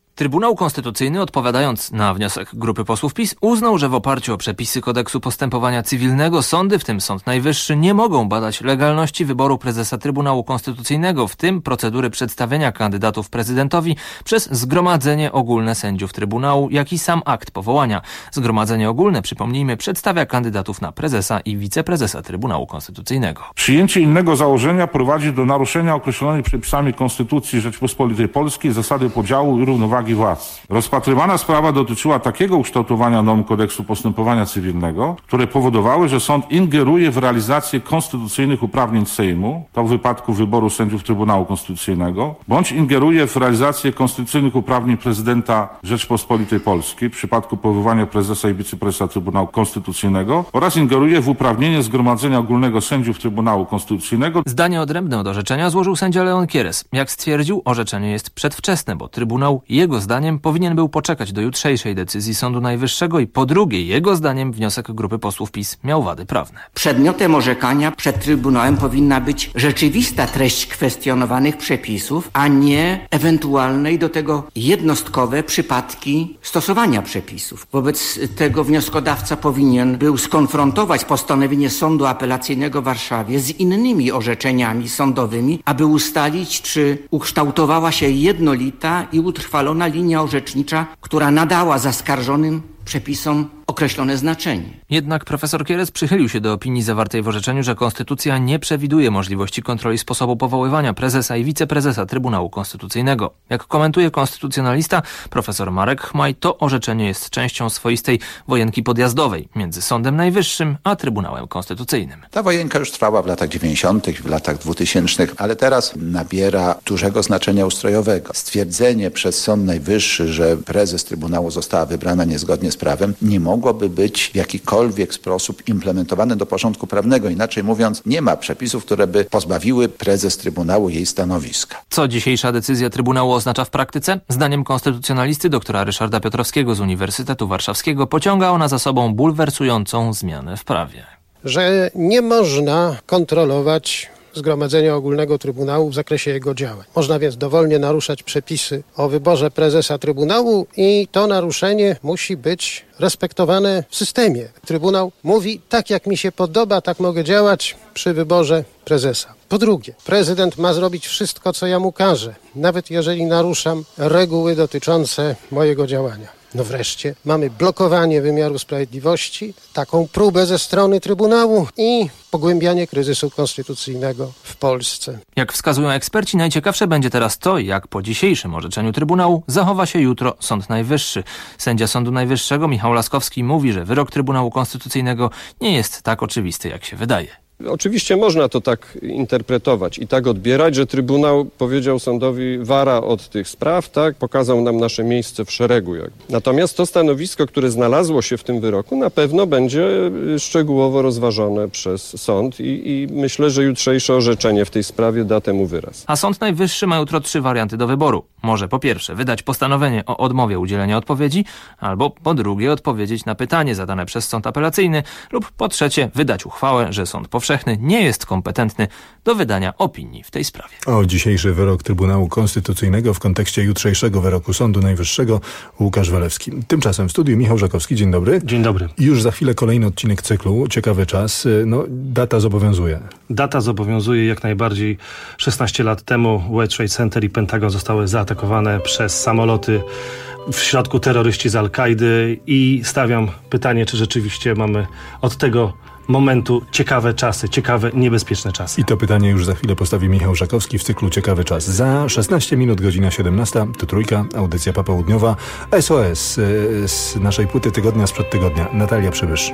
Trybunał Konstytucyjny, odpowiadając na wniosek grupy posłów PiS, uznał, że w oparciu o przepisy Kodeksu Postępowania Cywilnego sądy, w tym Sąd Najwyższy, nie mogą badać legalności wyboru prezesa Trybunału Konstytucyjnego, w tym procedury przedstawienia kandydatów prezydentowi przez Zgromadzenie Ogólne Sędziów Trybunału, jak i sam akt powołania. Zgromadzenie Ogólne, przypomnijmy, przedstawia kandydatów na prezesa i wiceprezesa Trybunału Konstytucyjnego. Przyjęcie innego założenia prowadzi do naruszenia określonej przepisami Konstytucji Rzeczypospolitej Polskiej zasady podziału i równowagi władz. Rozpatrywana sprawa dotyczyła takiego ukształtowania norm Kodeksu Postępowania Cywilnego, które powodowały, że sąd ingeruje w realizację konstytucyjnych uprawnień Sejmu, to w wypadku wyboru sędziów Trybunału Konstytucyjnego, bądź ingeruje w realizację konstytucyjnych uprawnień prezydenta Rzeczypospolitej Polskiej w przypadku powoływania prezesa i wiceprezesa Trybunału Konstytucyjnego oraz ingeruje w uprawnienie Zgromadzenia Ogólnego Sędziów Trybunału Konstytucyjnego. Zdanie odrębne od orzeczenia złożył sędzia Leon Kieres. Jak stwierdził, orzeczenie jest przedwczesne, bo Trybunał, jego zdaniem, powinien był poczekać do jutrzejszej decyzji Sądu Najwyższego i po drugie, jego zdaniem, wniosek grupy posłów PiS miał wady prawne. Przedmiotem orzekania przed Trybunałem powinna być rzeczywista treść kwestionowanych przepisów, a nie ewentualne i do tego jednostkowe przypadki stosowania przepisów. Wobec tego wnioskodawca powinien był skonfrontować postanowienie Sądu Apelacyjnego w Warszawie z innymi orzeczeniami sądowymi, aby ustalić, czy ukształtowała się jednolita i utrwalona linia orzecznicza, która nadała zaskarżonym przepisom określone znaczenie. Jednak profesor Kieres przychylił się do opinii zawartej w orzeczeniu, że konstytucja nie przewiduje możliwości kontroli sposobu powoływania prezesa i wiceprezesa Trybunału Konstytucyjnego. Jak komentuje konstytucjonalista profesor Marek Chmaj, to orzeczenie jest częścią swoistej wojenki podjazdowej między Sądem Najwyższym a Trybunałem Konstytucyjnym. Ta wojenka już trwała w latach 90., w latach 2000, ale teraz nabiera dużego znaczenia ustrojowego. Stwierdzenie przez Sąd Najwyższy, że prezes Trybunału została wybrana niezgodnie z prawem, nie mogłoby być w jakikolwiek sposób implementowane do porządku prawnego. Inaczej mówiąc, nie ma przepisów, które by pozbawiły prezes Trybunału jej stanowiska. Co dzisiejsza decyzja Trybunału oznacza w praktyce? Zdaniem konstytucjonalisty doktora Ryszarda Piotrowskiego z Uniwersytetu Warszawskiego pociąga ona za sobą bulwersującą zmianę w prawie. Że nie można kontrolować Zgromadzenia Ogólnego Trybunału w zakresie jego działań. Można więc dowolnie naruszać przepisy o wyborze prezesa Trybunału i to naruszenie musi być respektowane w systemie. Trybunał mówi, tak jak mi się podoba, tak mogę działać przy wyborze prezesa. Po drugie, prezydent ma zrobić wszystko, co ja mu każę, nawet jeżeli naruszam reguły dotyczące mojego działania. No wreszcie mamy blokowanie wymiaru sprawiedliwości, taką próbę ze strony Trybunału i pogłębianie kryzysu konstytucyjnego w Polsce. Jak wskazują eksperci, najciekawsze będzie teraz to, jak po dzisiejszym orzeczeniu Trybunału zachowa się jutro Sąd Najwyższy. Sędzia Sądu Najwyższego Michał Laskowski mówi, że wyrok Trybunału Konstytucyjnego nie jest tak oczywisty, jak się wydaje. Oczywiście można to tak interpretować i tak odbierać, że Trybunał powiedział sądowi wara od tych spraw, tak, pokazał nam nasze miejsce w szeregu. Natomiast to stanowisko, które znalazło się w tym wyroku, na pewno będzie szczegółowo rozważone przez sąd i myślę, że jutrzejsze orzeczenie w tej sprawie da temu wyraz. A Sąd Najwyższy ma jutro 3 warianty do wyboru. Może po pierwsze wydać postanowienie o odmowie udzielenia odpowiedzi, albo po drugie odpowiedzieć na pytanie zadane przez sąd apelacyjny, lub po trzecie wydać uchwałę, że sąd powszechny nie jest kompetentny do wydania opinii w tej sprawie. O dzisiejszy wyrok Trybunału Konstytucyjnego w kontekście jutrzejszego wyroku Sądu Najwyższego Łukasz Walewski. Tymczasem w studiu Michał Żakowski. Dzień dobry. Dzień dobry. Już za chwilę kolejny odcinek cyklu. Ciekawy czas. No, data zobowiązuje. Data zobowiązuje jak najbardziej. 16 lat temu World Trade Center i Pentagon zostały zaatakowane przez samoloty, w środku terroryści z Al-Kaidy i stawiam pytanie, czy rzeczywiście mamy od tego momentu ciekawe czasy, ciekawe, niebezpieczne czasy. I to pytanie już za chwilę postawi Michał Żakowski w cyklu Ciekawy Czas. Za 16 minut, godzina 17, to Trójka, audycja popołudniowa. SOS z naszej płyty tygodnia sprzed tygodnia. Natalia Przybysz.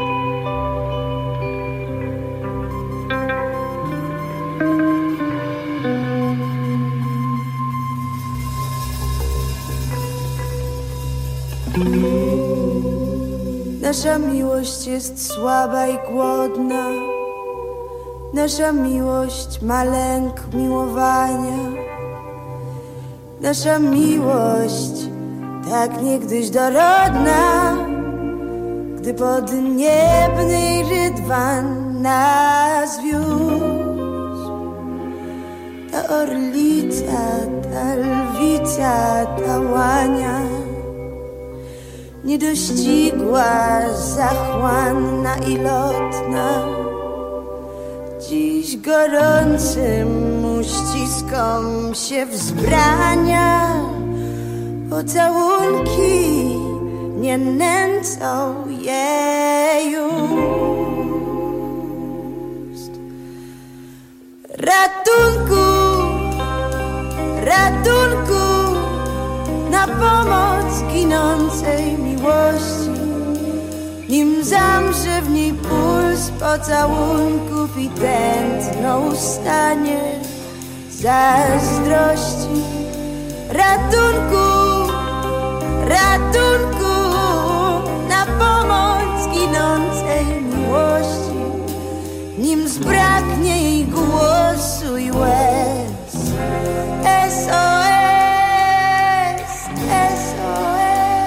Nasza miłość jest słaba i głodna. Nasza miłość ma lęk miłowania. Nasza miłość tak niegdyś dorodna, gdy podniebny rydwan nas wiózł. Ta orlica ta lwica, ta łania, niedościgła, zachłanna i lotna, dziś gorącym uściskom się wzbrania. Pocałunki nie nęcą jej ust. Ratunku, ratunku, na pomoc ginącej miłości, nim zamrze w niej puls pocałunków i tętno ustanie zazdrości. Ratunku, ratunku, na pomoc ginącej miłości, nim zbraknie jej głosu i łez. SOS, SOS.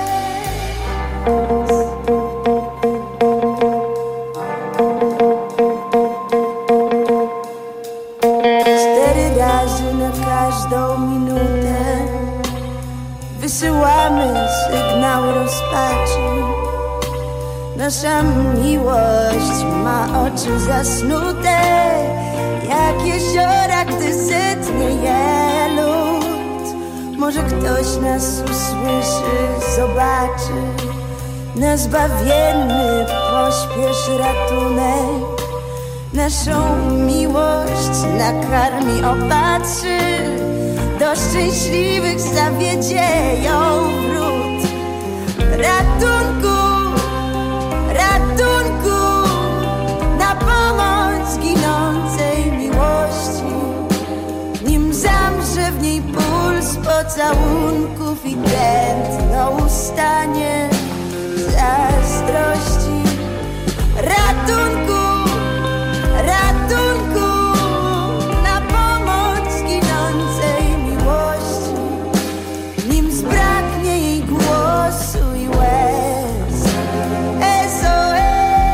4 razy na każdą minutę wysyłamy sygnał rozpaczy. Nasza miłość ma oczy zasnute jak jeziora, gdy sytnie je lód. Może ktoś nas usłyszy, zobaczy, na zbawienny pośpiesz ratunek. Naszą miłość nakarmi, opatrzy, do szczęśliwych zawiedzie ją wrót. Ratunku, ratunku, na pomoc ginącej miłości, nim zamrze w niej puls pocałunków i tętno ustanie zazdrości. Ratunku, ratunku, na pomoc ginącej miłości, nim zbraknie jej głosu i łez. SOS,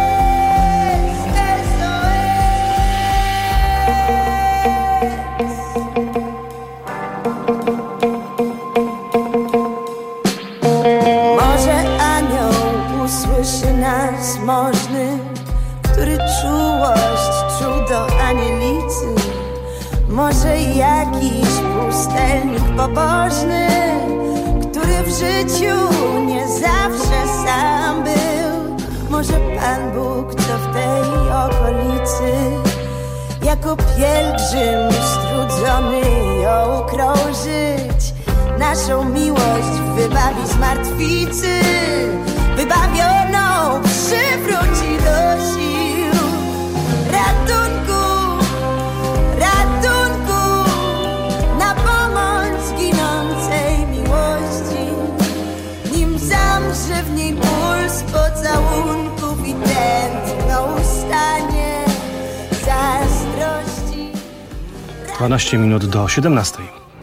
Może anioł usłyszy nas możny, który czułość czuł do anielicy. Może jakiś pustelnik pobożny, który w życiu nie zawsze sam był. Może Pan Bóg, co w tej okolicy, jako pielgrzym strudzony ją krążyć, naszą miłość wybawi z martwicy, wybawioną przywróci do sił. Ratunku, ratunku, na pomoc ginącej miłości, nim zamrze w niej puls pocałunków i tętno ustanie zazdrości. 12 minut do 17.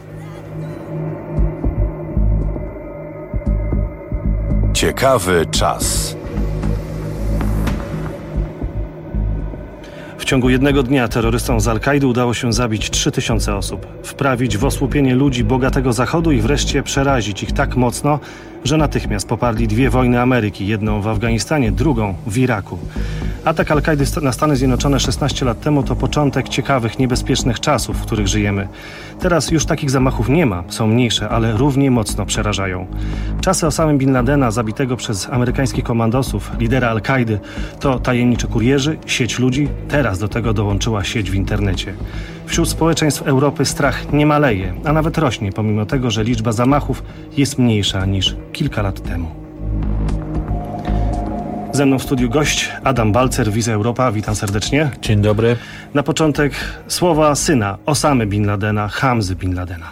Ciekawy czas. W ciągu jednego dnia terrorystom z Al-Kaidy udało się zabić 3000 osób, wprawić w osłupienie ludzi bogatego Zachodu i wreszcie przerazić ich tak mocno, że natychmiast poparli 2 wojny Ameryki, jedną w Afganistanie, drugą w Iraku. Atak Al-Kaidy na Stany Zjednoczone 16 lat temu to początek ciekawych, niebezpiecznych czasów, w których żyjemy. Teraz już takich zamachów nie ma, są mniejsze, ale równie mocno przerażają. Czasy Osamy Bin Ladena, zabitego przez amerykańskich komandosów, lidera Al-Kaidy, to tajemniczy kurierzy, sieć ludzi, teraz do tego dołączyła sieć w internecie. Wśród społeczeństw Europy strach nie maleje, a nawet rośnie, pomimo tego, że liczba zamachów jest mniejsza niż kilka lat temu. Ze mną w studiu gość Adam Balcer, Wiza Europa. Witam serdecznie. Dzień dobry. Na początek słowa syna Osamy Bin Ladena, Hamzy Bin Ladena.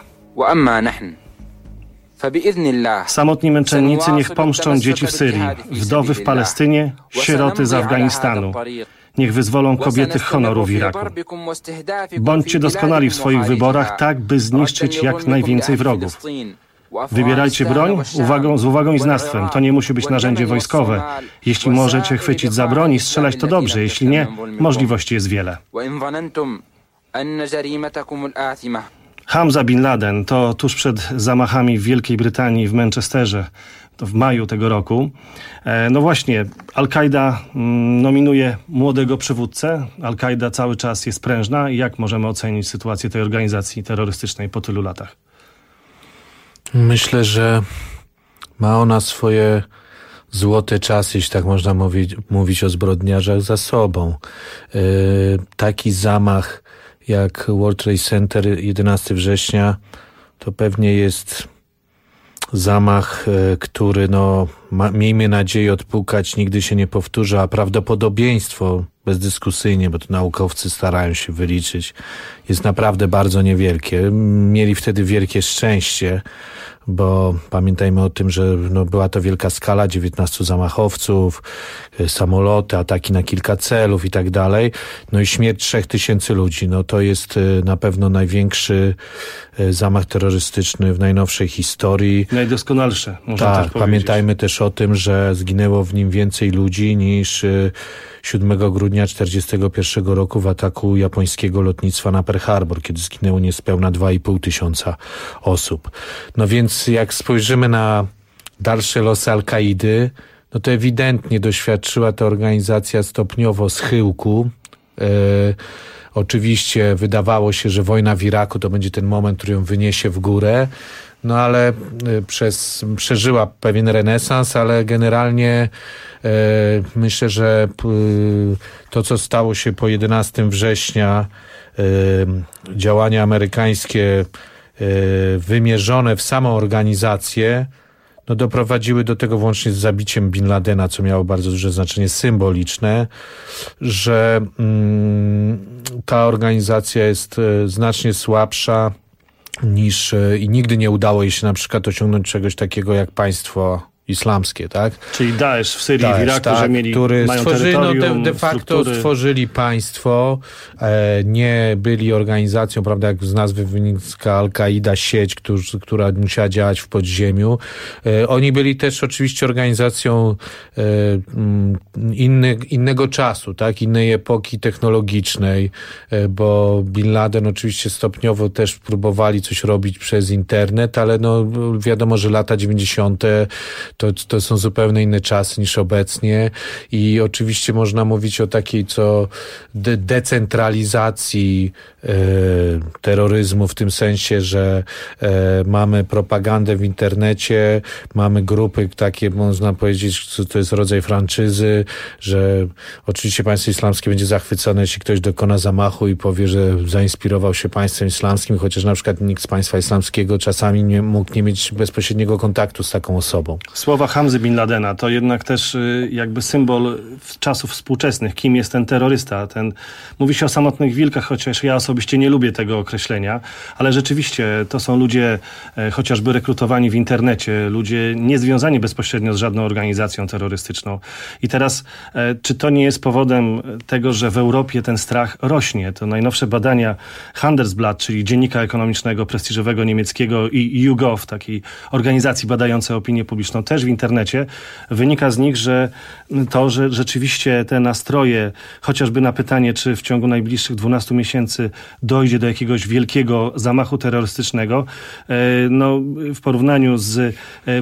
Samotni męczennicy niech pomszczą dzieci w Syrii, wdowy w Palestynie, sieroty z Afganistanu. Niech wyzwolą kobiety honoru w Iraku. Bądźcie doskonali w swoich wyborach, tak by zniszczyć jak najwięcej wrogów. Wybierajcie broń z uwagą i znawstwem. To nie musi być narzędzie wojskowe. Jeśli możecie chwycić za broń i strzelać, to dobrze. Jeśli nie, możliwości jest wiele. Hamza Bin Laden to tuż przed zamachami w Wielkiej Brytanii w Manchesterze, to w maju tego roku. No właśnie, Al-Kaida nominuje młodego przywódcę. Al-Kaida cały czas jest prężna. I jak możemy ocenić sytuację tej organizacji terrorystycznej po tylu latach? Myślę, że ma ona swoje złote czasy, jeśli tak można mówić o zbrodniarzach, za sobą. Taki zamach jak World Trade Center 11 września to pewnie jest zamach, który miejmy nadzieję odpukać, nigdy się nie powtórzy, a prawdopodobieństwo bezdyskusyjnie, bo to naukowcy starają się wyliczyć, jest naprawdę bardzo niewielkie. Mieli wtedy wielkie szczęście, bo pamiętajmy o tym, że była to wielka skala, 19 zamachowców, samoloty, ataki na kilka celów i tak dalej. No i śmierć 3000 ludzi. No to jest na pewno największy zamach terrorystyczny w najnowszej historii. Najdoskonalsze, można tak powiedzieć. Pamiętajmy też o tym, że zginęło w nim więcej ludzi niż 7 grudnia 1941 roku w ataku japońskiego lotnictwa na Pearl Harbor, kiedy zginęło niespełna 2500 osób. No więc jak spojrzymy na dalsze losy Al-Kaidy, no to ewidentnie doświadczyła ta organizacja stopniowo schyłku. Oczywiście wydawało się, że wojna w Iraku to będzie ten moment, który ją wyniesie w górę, no ale przeżyła pewien renesans, ale generalnie myślę, że to, co stało się po 11 września, działania amerykańskie wymierzone w samą organizację, no doprowadziły do tego włącznie z zabiciem Bin Ladena, co miało bardzo duże znaczenie symboliczne, że ta organizacja jest znacznie słabsza niż i nigdy nie udało jej się na przykład osiągnąć czegoś takiego jak państwo islamskie, tak? Czyli Daesh w Syrii, w Iraku, tak, że mają stworzyli, terytorium, de facto struktury. stworzyli państwo, nie byli organizacją, prawda, jak z nazwy wynika Al-Kaida, sieć, która musiała działać w podziemiu. Oni byli też oczywiście organizacją innego czasu, tak? Innej epoki technologicznej, bo Bin Laden oczywiście stopniowo też próbowali coś robić przez internet, ale no wiadomo, że lata 90. To są zupełnie inne czasy niż obecnie i oczywiście można mówić o takiej decentralizacji terroryzmu w tym sensie, że mamy propagandę w internecie, mamy grupy takie, można powiedzieć, że to jest rodzaj franczyzy, że oczywiście państwo islamskie będzie zachwycone, jeśli ktoś dokona zamachu i powie, że zainspirował się państwem islamskim, chociaż na przykład nikt z państwa islamskiego czasami nie mógł nie mieć bezpośredniego kontaktu z taką osobą. Słowa Hamzy Bin Ladena to jednak też jakby symbol czasów współczesnych. Kim jest ten terrorysta? Mówi się o samotnych wilkach, chociaż ja osobiście nie lubię tego określenia, ale rzeczywiście to są ludzie chociażby rekrutowani w internecie, ludzie niezwiązani bezpośrednio z żadną organizacją terrorystyczną. I teraz, czy to nie jest powodem tego, że w Europie ten strach rośnie? To najnowsze badania Handelsblatt, czyli dziennika ekonomicznego, prestiżowego niemieckiego i YouGov, takiej organizacji badającej opinię publiczną, też w internecie, wynika z nich, że rzeczywiście te nastroje, chociażby na pytanie, czy w ciągu najbliższych 12 miesięcy dojdzie do jakiegoś wielkiego zamachu terrorystycznego, no w porównaniu z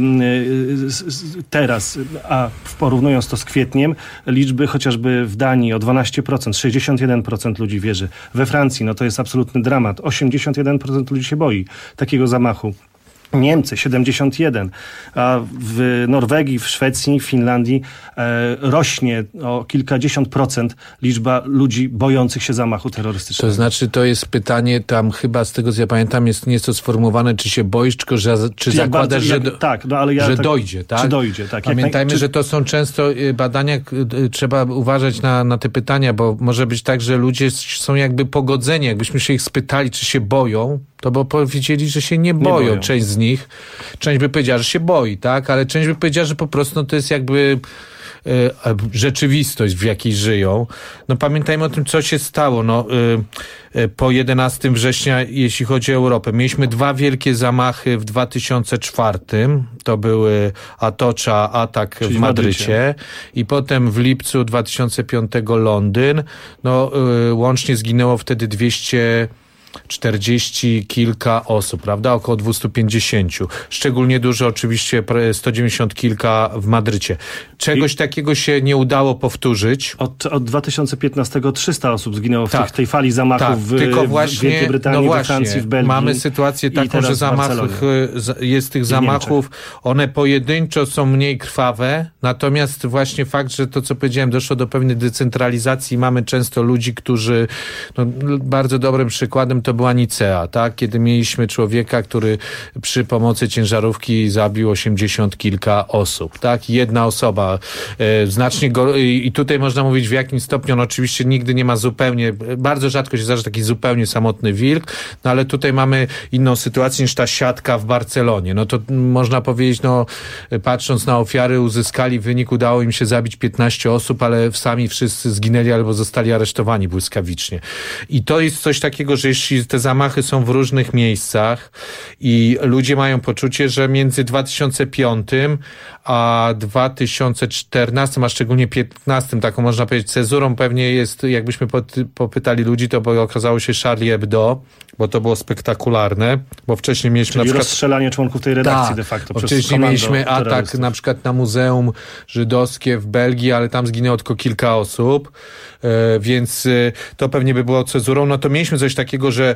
teraz, a porównując to z kwietniem, liczby chociażby w Danii o 12%, 61% ludzi wierzy. We Francji, no to jest absolutny dramat. 81% ludzi się boi takiego zamachu. Niemcy 71, a w Norwegii, w Szwecji, w Finlandii rośnie o kilkadziesiąt procent liczba ludzi bojących się zamachu terrorystycznego. To znaczy, to jest pytanie, tam chyba z tego co ja pamiętam jest nie jest to sformułowane, czy się boisz, tylko czy zakładasz, że dojdzie, tak? Czy dojdzie, tak. Pamiętajmy, że to są często badania, trzeba uważać na te pytania, bo może być tak, że ludzie są jakby pogodzeni, jakbyśmy się ich spytali, czy się boją, to bo powiedzieli, że się nie boją. Część z nich. Część by powiedziała, że się boi, tak? Ale część by powiedziała, że po prostu to jest jakby rzeczywistość, w jakiej żyją. No pamiętajmy o tym, co się stało. Po 11 września, jeśli chodzi o Europę. Mieliśmy dwa wielkie zamachy w 2004. To były Atocza, atak w Madrycie. I potem w lipcu 2005 Londyn. Łącznie zginęło wtedy 200 40 kilka osób, prawda? Około 250. Szczególnie dużo oczywiście 190 kilka w Madrycie. Czegoś takiego się nie udało powtórzyć. Od 2015 300 osób zginęło w tej fali zamachów w Wielkiej Brytanii, we Francji, w Belgii. Mamy sytuację taką, że jest tych zamachów, one pojedynczo są mniej krwawe, natomiast właśnie fakt, że to, co powiedziałem, doszło do pewnej decentralizacji. Mamy często ludzi, którzy, bardzo dobrym przykładem to była Nicea, tak? Kiedy mieliśmy człowieka, który przy pomocy ciężarówki zabił 80 kilka osób, tak? Jedna osoba znacznie i tutaj można mówić, w jakim stopniu on oczywiście nigdy nie ma zupełnie, bardzo rzadko się zdarza taki zupełnie samotny wilk, ale tutaj mamy inną sytuację niż ta siatka w Barcelonie. To można powiedzieć, patrząc na ofiary, uzyskali wynik, udało im się zabić 15 osób, ale sami wszyscy zginęli albo zostali aresztowani błyskawicznie. I to jest coś takiego, że jeśli te zamachy są w różnych miejscach i ludzie mają poczucie, że między 2005 a 2014, a szczególnie 2015, taką można powiedzieć cezurą pewnie jest, jakbyśmy popytali ludzi, to by okazało się Charlie Hebdo, bo to było spektakularne, bo wcześniej mieliśmy na przykład rozstrzelanie członków tej redakcji de facto przez wcześniej mieliśmy atak na przykład na Muzeum Żydowskie w Belgii, ale tam zginęło tylko kilka osób, więc to pewnie by było cezurą. To mieliśmy coś takiego, że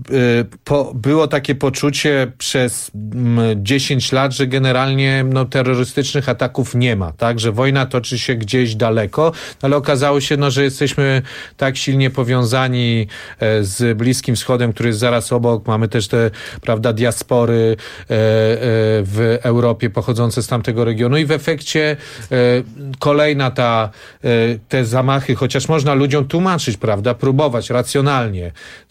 było takie poczucie przez 10 lat, że generalnie terrorystycznych ataków nie ma, tak, że wojna toczy się gdzieś daleko, ale okazało się, że jesteśmy tak silnie powiązani z Bliskim Wschodem, który jest zaraz obok. Mamy też te, prawda, diaspory w Europie pochodzące z tamtego regionu i w efekcie kolejna te zamachy, chociaż można ludziom tłumaczyć, prawda, próbować racjonalnie,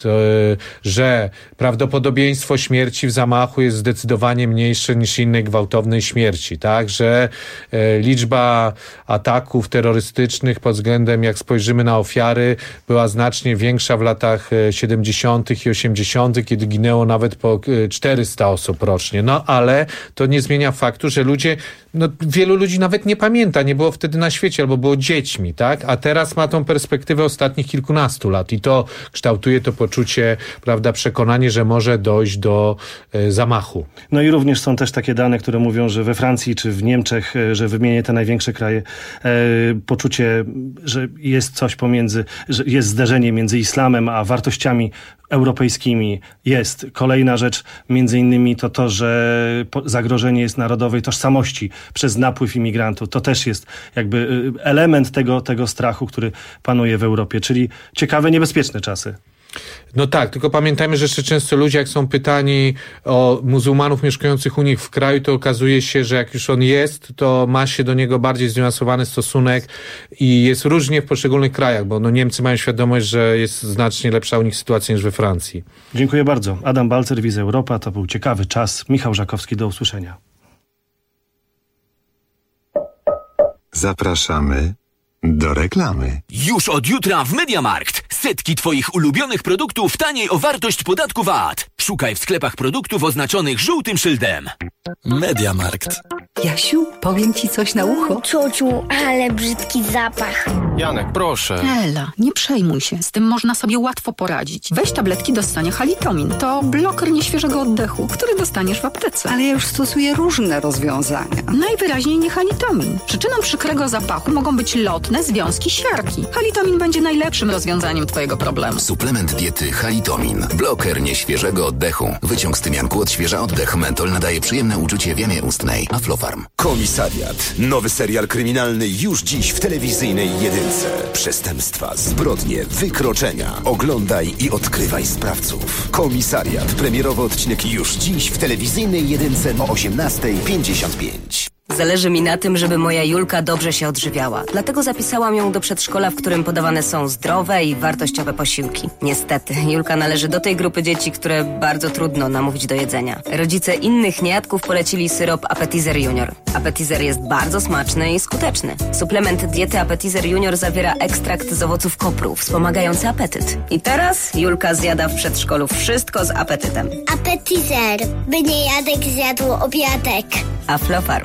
że prawdopodobieństwo śmierci w zamachu jest zdecydowanie mniejsze niż innej gwałtownej śmierci, tak, że liczba ataków terrorystycznych pod względem, jak spojrzymy na ofiary, była znacznie większa w latach 70. i 80., kiedy ginęło nawet po 400 osób rocznie. Ale to nie zmienia faktu, że ludzie, wielu ludzi nawet nie pamięta, nie było wtedy na świecie albo było dziećmi, tak? A teraz ma tą perspektywę ostatnich kilkunastu lat i to kształtuje to poczucie, prawda, przekonanie, że może dojść do zamachu. I również są też takie dane, które mówią, że we Francji czy w Niemczech, że wymienię te największe kraje, poczucie, że jest coś pomiędzy, że jest zderzenie między islamem a wartościami europejskimi jest. Kolejna rzecz, między innymi to, że zagrożenie jest narodowej tożsamości przez napływ imigrantów. To też jest jakby element tego strachu, który panuje w Europie, czyli ciekawe, niebezpieczne czasy. Tak, tylko pamiętajmy, że jeszcze często ludzie, jak są pytani o muzułmanów mieszkających u nich w kraju, to okazuje się, że jak już on jest, to ma się do niego bardziej zniuansowany stosunek i jest różnie w poszczególnych krajach, bo Niemcy mają świadomość, że jest znacznie lepsza u nich sytuacja niż we Francji. Dziękuję bardzo. Adam Balcer, Wiz Europa. To był ciekawy czas. Michał Żakowski, do usłyszenia. Zapraszamy do reklamy. Już od jutra w MediaMarkt. Setki Twoich ulubionych produktów taniej o wartość podatku VAT. Szukaj w sklepach produktów oznaczonych żółtym szyldem. MediaMarkt. Jasiu, powiem Ci coś na ucho. Ciociu, ale brzydki zapach. Janek, proszę. Ela, nie przejmuj się. Z tym można sobie łatwo poradzić. Weź tabletki do ssania Halitomin. To bloker nieświeżego oddechu, który dostaniesz w aptece. Ale ja już stosuję różne rozwiązania. Najwyraźniej nie Halitomin. Przyczyną przykrego zapachu mogą być lotne związki siarki. Halitomin będzie najlepszym rozwiązaniem Twojego problemu. Suplement diety Halitomin. Bloker nieświeżego oddechu. Wyciąg z tymianku odświeża oddech. Mentol nadaje przyjemne uczucie w jamie ustnej. Aflofarm. Komisariat. Nowy serial kryminalny już dziś w telewizyjnej jedynce. Przestępstwa, zbrodnie, wykroczenia. Oglądaj i odkrywaj sprawców. Komisariat. Premierowy odcinek już dziś w telewizyjnej jedynce o 18:55. Zależy mi na tym, żeby moja Julka dobrze się odżywiała. Dlatego zapisałam ją do przedszkola, w którym podawane są zdrowe i wartościowe posiłki. Niestety, Julka należy do tej grupy dzieci, które bardzo trudno namówić do jedzenia. Rodzice innych niejadków polecili syrop Appetizer Junior. Appetizer jest bardzo smaczny i skuteczny. Suplement diety Appetizer Junior zawiera ekstrakt z owoców kopru, wspomagający apetyt. I teraz Julka zjada w przedszkolu wszystko z apetytem. Appetizer, by niejadek zjadł obiadek. Aflofarm.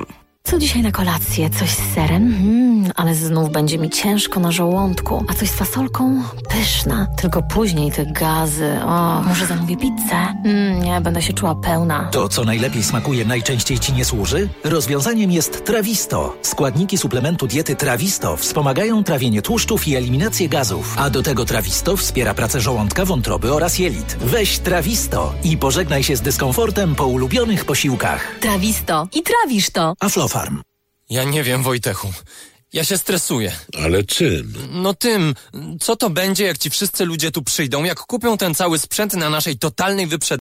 Co dzisiaj na kolację? Coś z serem? Ale znów będzie mi ciężko na żołądku. A coś z fasolką? Pyszna. Tylko później te gazy. O, może zamówię pizzę? Nie, będę się czuła pełna. To, co najlepiej smakuje, najczęściej ci nie służy? Rozwiązaniem jest Trawisto. Składniki suplementu diety Trawisto wspomagają trawienie tłuszczów i eliminację gazów. A do tego Trawisto wspiera pracę żołądka, wątroby oraz jelit. Weź Trawisto i pożegnaj się z dyskomfortem po ulubionych posiłkach. Trawisto. I trawisz to. Aflofarm. Ja nie wiem, Wojtechu. Ja się stresuję. Ale czym? No tym. Co to będzie, jak ci wszyscy ludzie tu przyjdą, jak kupią ten cały sprzęt na naszej totalnej wyprzedaży?